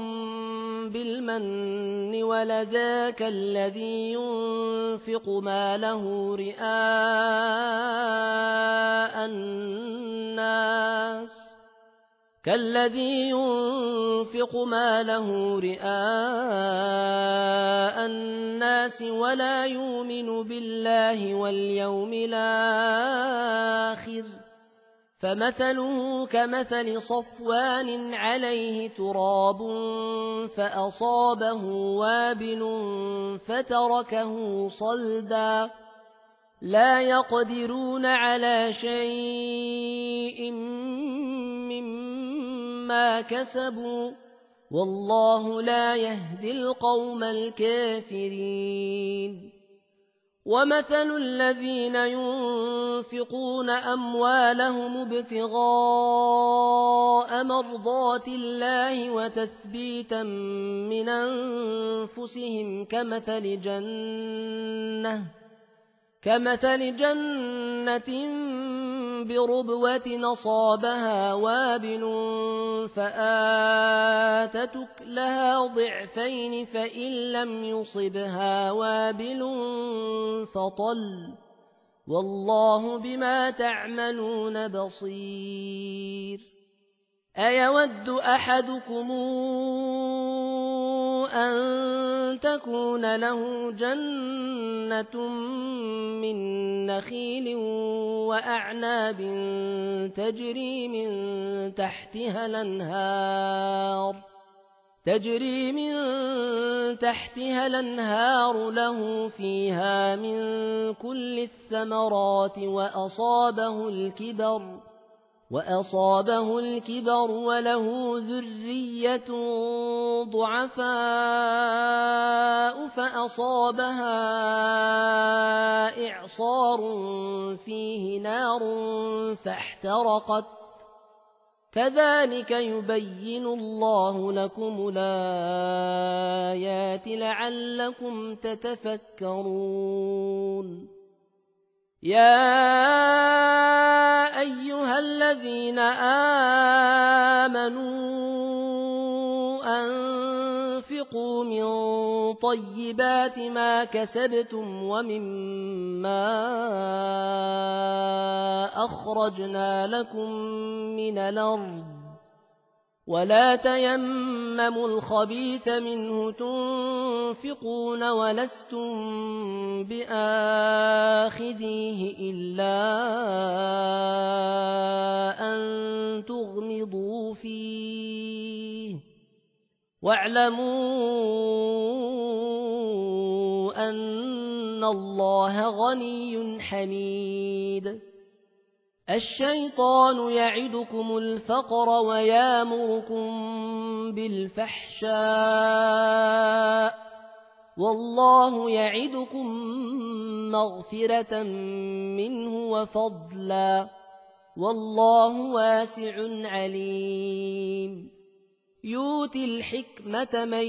Speaker 1: بالمن ولذا كالذي ينفق ماله رئاء الناس كالذي ينفق ماله رئاء الناس ولا يؤمن بالله واليوم الآخر فمثله كمثل صفوان عليه تراب فأصابه وابل فتركه صلدا لا يقدرون على شيء مما كسبوا والله لا يهدي القوم الكافرين ومثل الذين ينفقون أموالهم ابتغاء مرضات الله وتثبيتا من أنفسهم كمثل جنة كمثل جنة بربوة أصابها وابل فآتت أكلها ضعفين فإن لم يصبها وابل فطل والله بما تعملون بصير أيود أحدكم أن تكون له جنة من نخيل وأعناب تجري من تحتها الأنهار تجري من تحتها الأنهار له فيها من كل الثمرات وأصابه الكبر وأصابه الكبر وله ذرية ضعفاء فأصابها إعصار فيه نار فاحترقت كذلك يبين الله لكم الآيات لعلكم تتفكرون. يا أيها الذين آمنوا أنفقوا من طيبات ما كسبتم ومما أخرجنا لكم من الأرض ولا تيمموا الخبيث منه تنفقون ولستم بآخذيه إلا أن تغمضوا فيه واعلموا أن الله غني حميد. الشيطان يعدكم الفقر ويامركم بالفحشاء والله يعدكم مغفرة منه وفضلا والله واسع عليم. يؤتي الحكمة من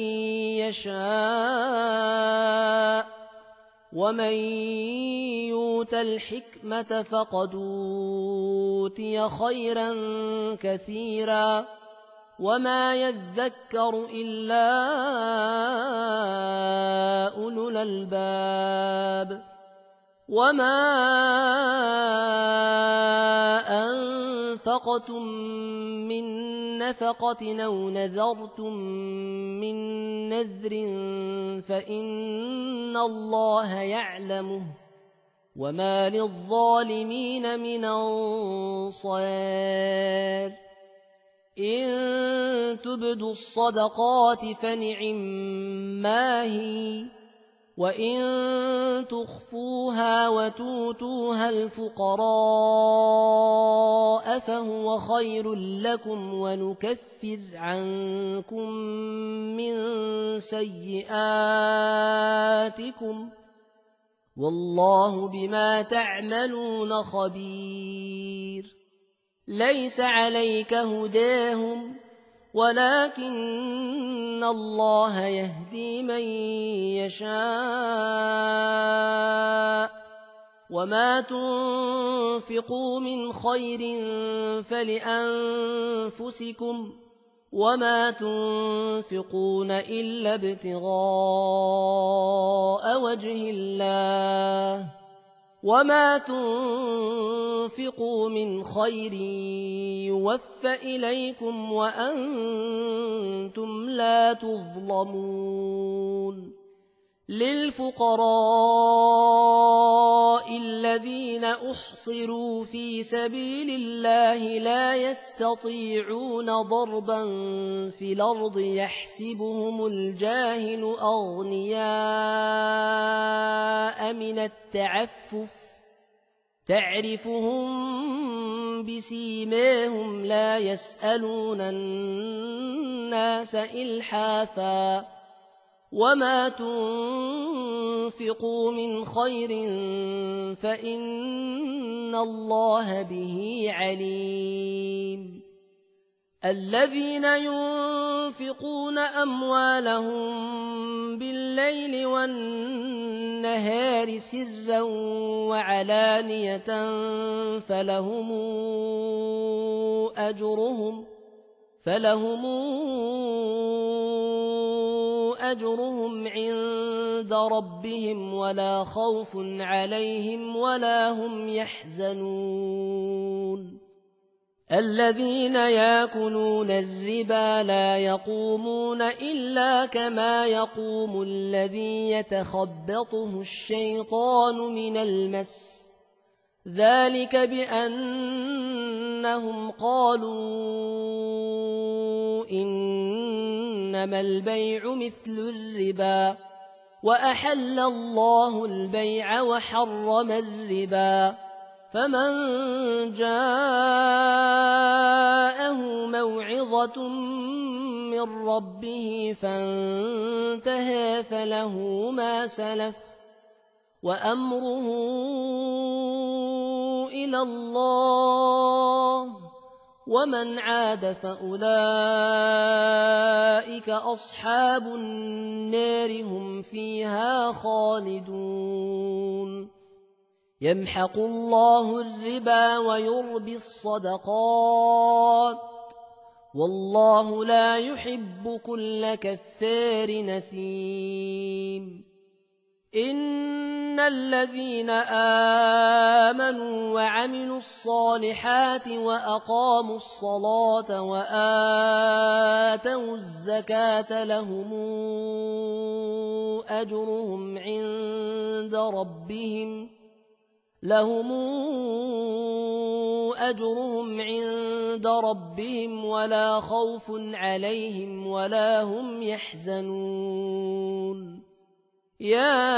Speaker 1: يشاء ومن يؤت الحكمة فقد أوتي خيرا كثيرا وما يذكر إلا أولو الألباب. وما أنفقتم من نفقة أو نذرتم من نذر فإن الله يعلمه وما للظالمين من أنصار. إن تبدوا الصدقات فنعما هي وإن تخفوها وتؤتوها الفقراء فهو خير لكم ونكفر عنكم من سيئاتكم والله بما تعملون خبير. ليس عليك هداهم ولكن الله يهدي من يشاء وما تنفقوا من خير فلأنفسكم وما تنفقون إلا ابتغاء وجه الله وما تنفقوا من خير يوفى إليكم وأنتم لا تظلمون. للفقراء الذين أحصروا في سبيل الله لا يستطيعون ضربا في الأرض يحسبهم الجاهل أغنياء من التعفف تعرفهم بسيماهم لا يسألون الناس إلحافا وما تنفقوا من خير فإن الله به عليم. الذين ينفقون أموالهم بالليل والنهار سرا وعلانية فلهم أجرهم فلهم أجرهم عند ربهم ولا خوف عليهم ولا هم يحزنون. الذين يأكلون الربا لا يقومون إلا كما يقوم الذي يتخبطه الشيطان من المس ذلك بأنهم قالوا إنما البيع مثل الربا وأحل الله البيع وحرم الربا فمن جاءه موعظة من ربه فانتهى فله ما سلف وأمره إلى الله ومن عاد فأولئك أصحاب النار هم فيها خالدون يمحق الله الربا ويربي الصدقات والله لا يحب كل كفار نثيم إن الذين آمنوا وعملوا الصالحات وأقاموا الصلاة وآتوا الزكاة لهم أجرهم عند ربهم لهم أجرهم عند ربهم ولا خوف عليهم ولا هم يحزنون يا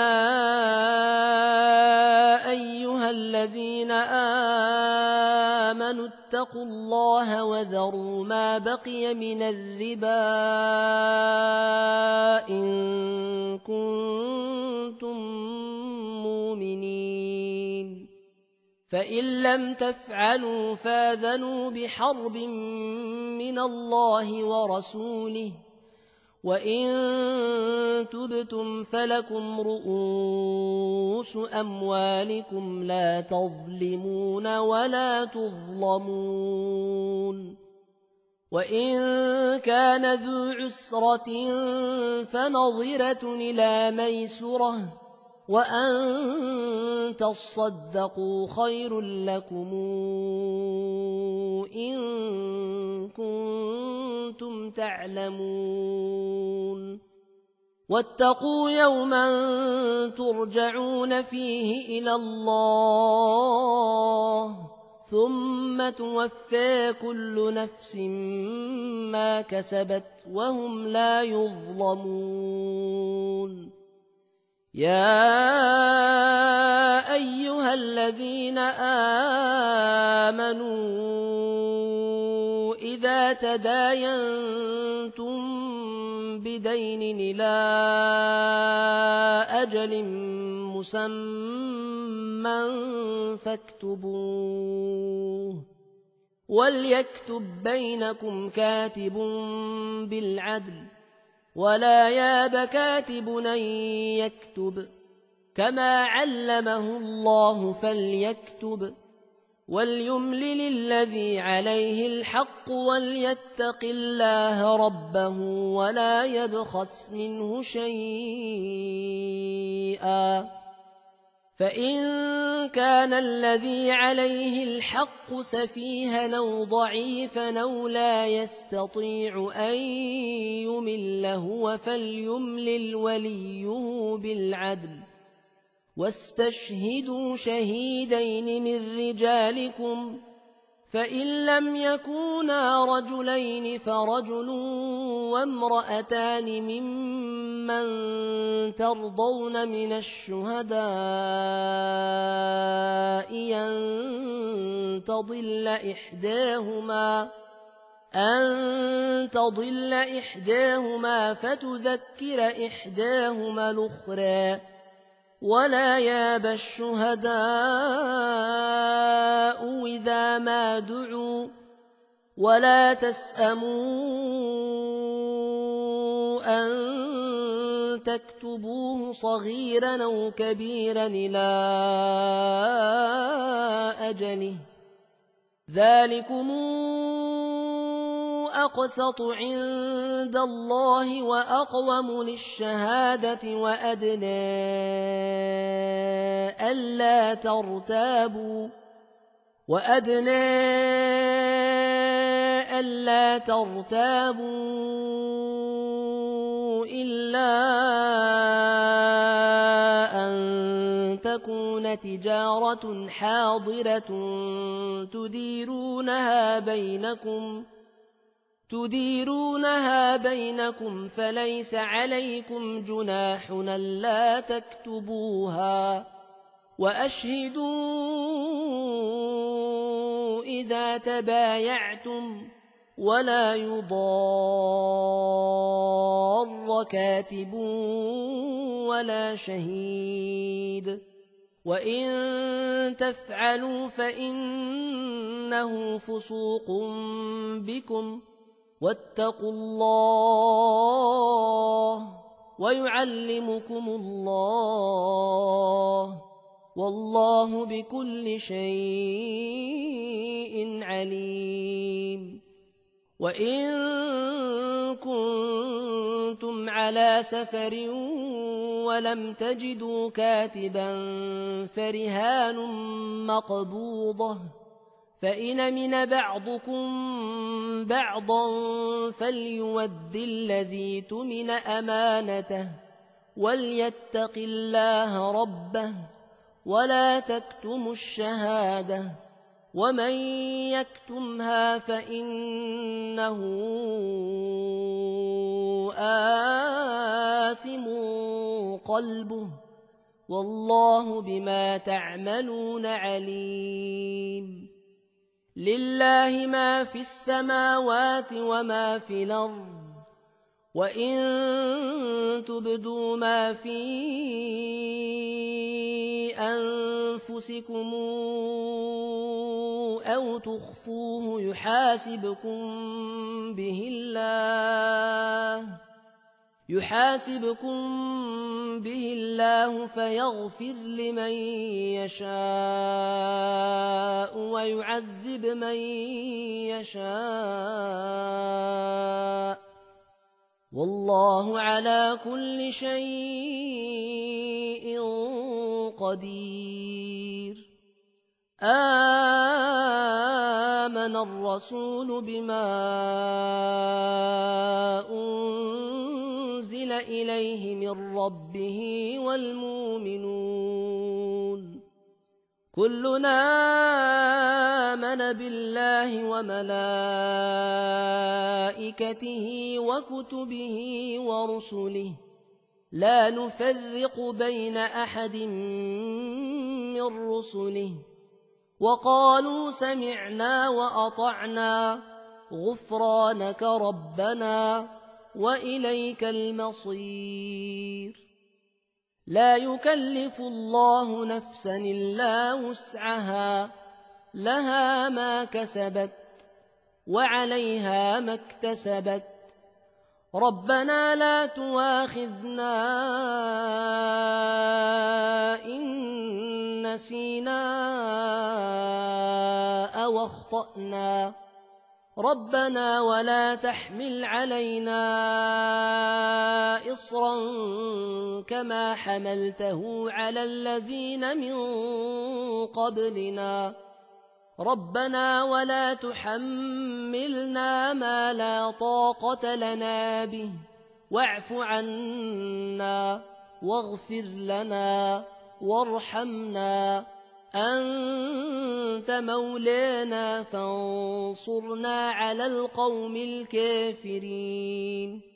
Speaker 1: أيها الذين آمنوا اتقوا الله وذروا ما بقي من الربا إن كنتم مؤمنين فإن لم تفعلوا فاذنوا بحرب من الله ورسوله وإن تبتم فلكم رؤوس أموالكم لا تظلمون ولا تظلمون وإن كان ذو عسرة فنظرة إلى ميسرة وأن تصدقوا خير لكم إن كنتم تعلمون واتقوا يوما ترجعون فيه إلى الله ثم توفى كل نفس ما كسبت وهم لا يظلمون يا أيها الذين آمنوا إذا تداينتم بدين إلى أجل مسمى فاكتبوه وليكتب بينكم كاتب بالعدل ولا ياب كاتب أن يكتب كما علمه الله فليكتب وليملل الذي عليه الحق وليتق الله ربه ولا يبخس منه شيئا فإن كان الذي عليه الحق سفيها أو ضعيفا أو لا يستطيع أن يمل هو فليملل وليه بالعدل واستشهدوا شهيدين من رجالكم فإن لم يكونا رجلين فرجل وامرأتان ممن ترضون من الشهداء أن تضل إحداهما أن تضل إحداهما فتذكر إحداهما الأخرى ولا ياب الشهداء إذا ما دعوا ولا تسأموا أن تكتبوه صغيرا أو كبيرا إلى أجله ذلكم أقسط عند الله وأقوم للشهادة وأدنى ألا ترتابوا وأدنى ألا ترتابوا إلا أن تكون تجارة حاضرة تديرونها بينكم تديرونها بينكم فليس عليكم جناح ألا تكتبوها وأشهدوا إذا تبايعتم ولا يضار كاتب ولا شهيد وإن تفعلوا فإنه فسوق بكم واتقوا الله ويعلمكم الله والله بكل شيء عليم. وإن كنتم على سفر ولم تجدوا كاتبا فرهان مقبوضة فإن من بعضكم بعضا فليؤد الذي اؤتمن أمانته وليتق الله ربه ولا تكتموا الشهادة ومن يكتمها فإنه آثم قلبه والله بما تعملون عليم. لله ما في السماوات وما في الأرض وإن تبدوا ما في أنفسكم أو تخفوه يحاسبكم به الله يحاسبكم به الله فيغفر لمن يشاء ويعذب من يشاء والله على كل شيء قدير. آمن الرسول بما أنزل إليه من ربه والمؤمنون كلنا آمن بالله وملائكته وكتبه ورسله لا نفرق بين أحد من رسله وقالوا سمعنا وأطعنا غفرانك ربنا وإليك المصير. لا يكلف الله نفسا إلا وسعها لها ما كسبت وعليها ما اكتسبت ربنا لا تؤاخذنا إن نسينا أو أخطأنا ربنا ولا تحمل علينا إصرا كما حملته على الذين من قبلنا ربنا ولا تحملنا ما لا طاقة لنا به واعف عنا واغفر لنا وارحمنا أنت مولانا فانصرنا على القوم الكافرين.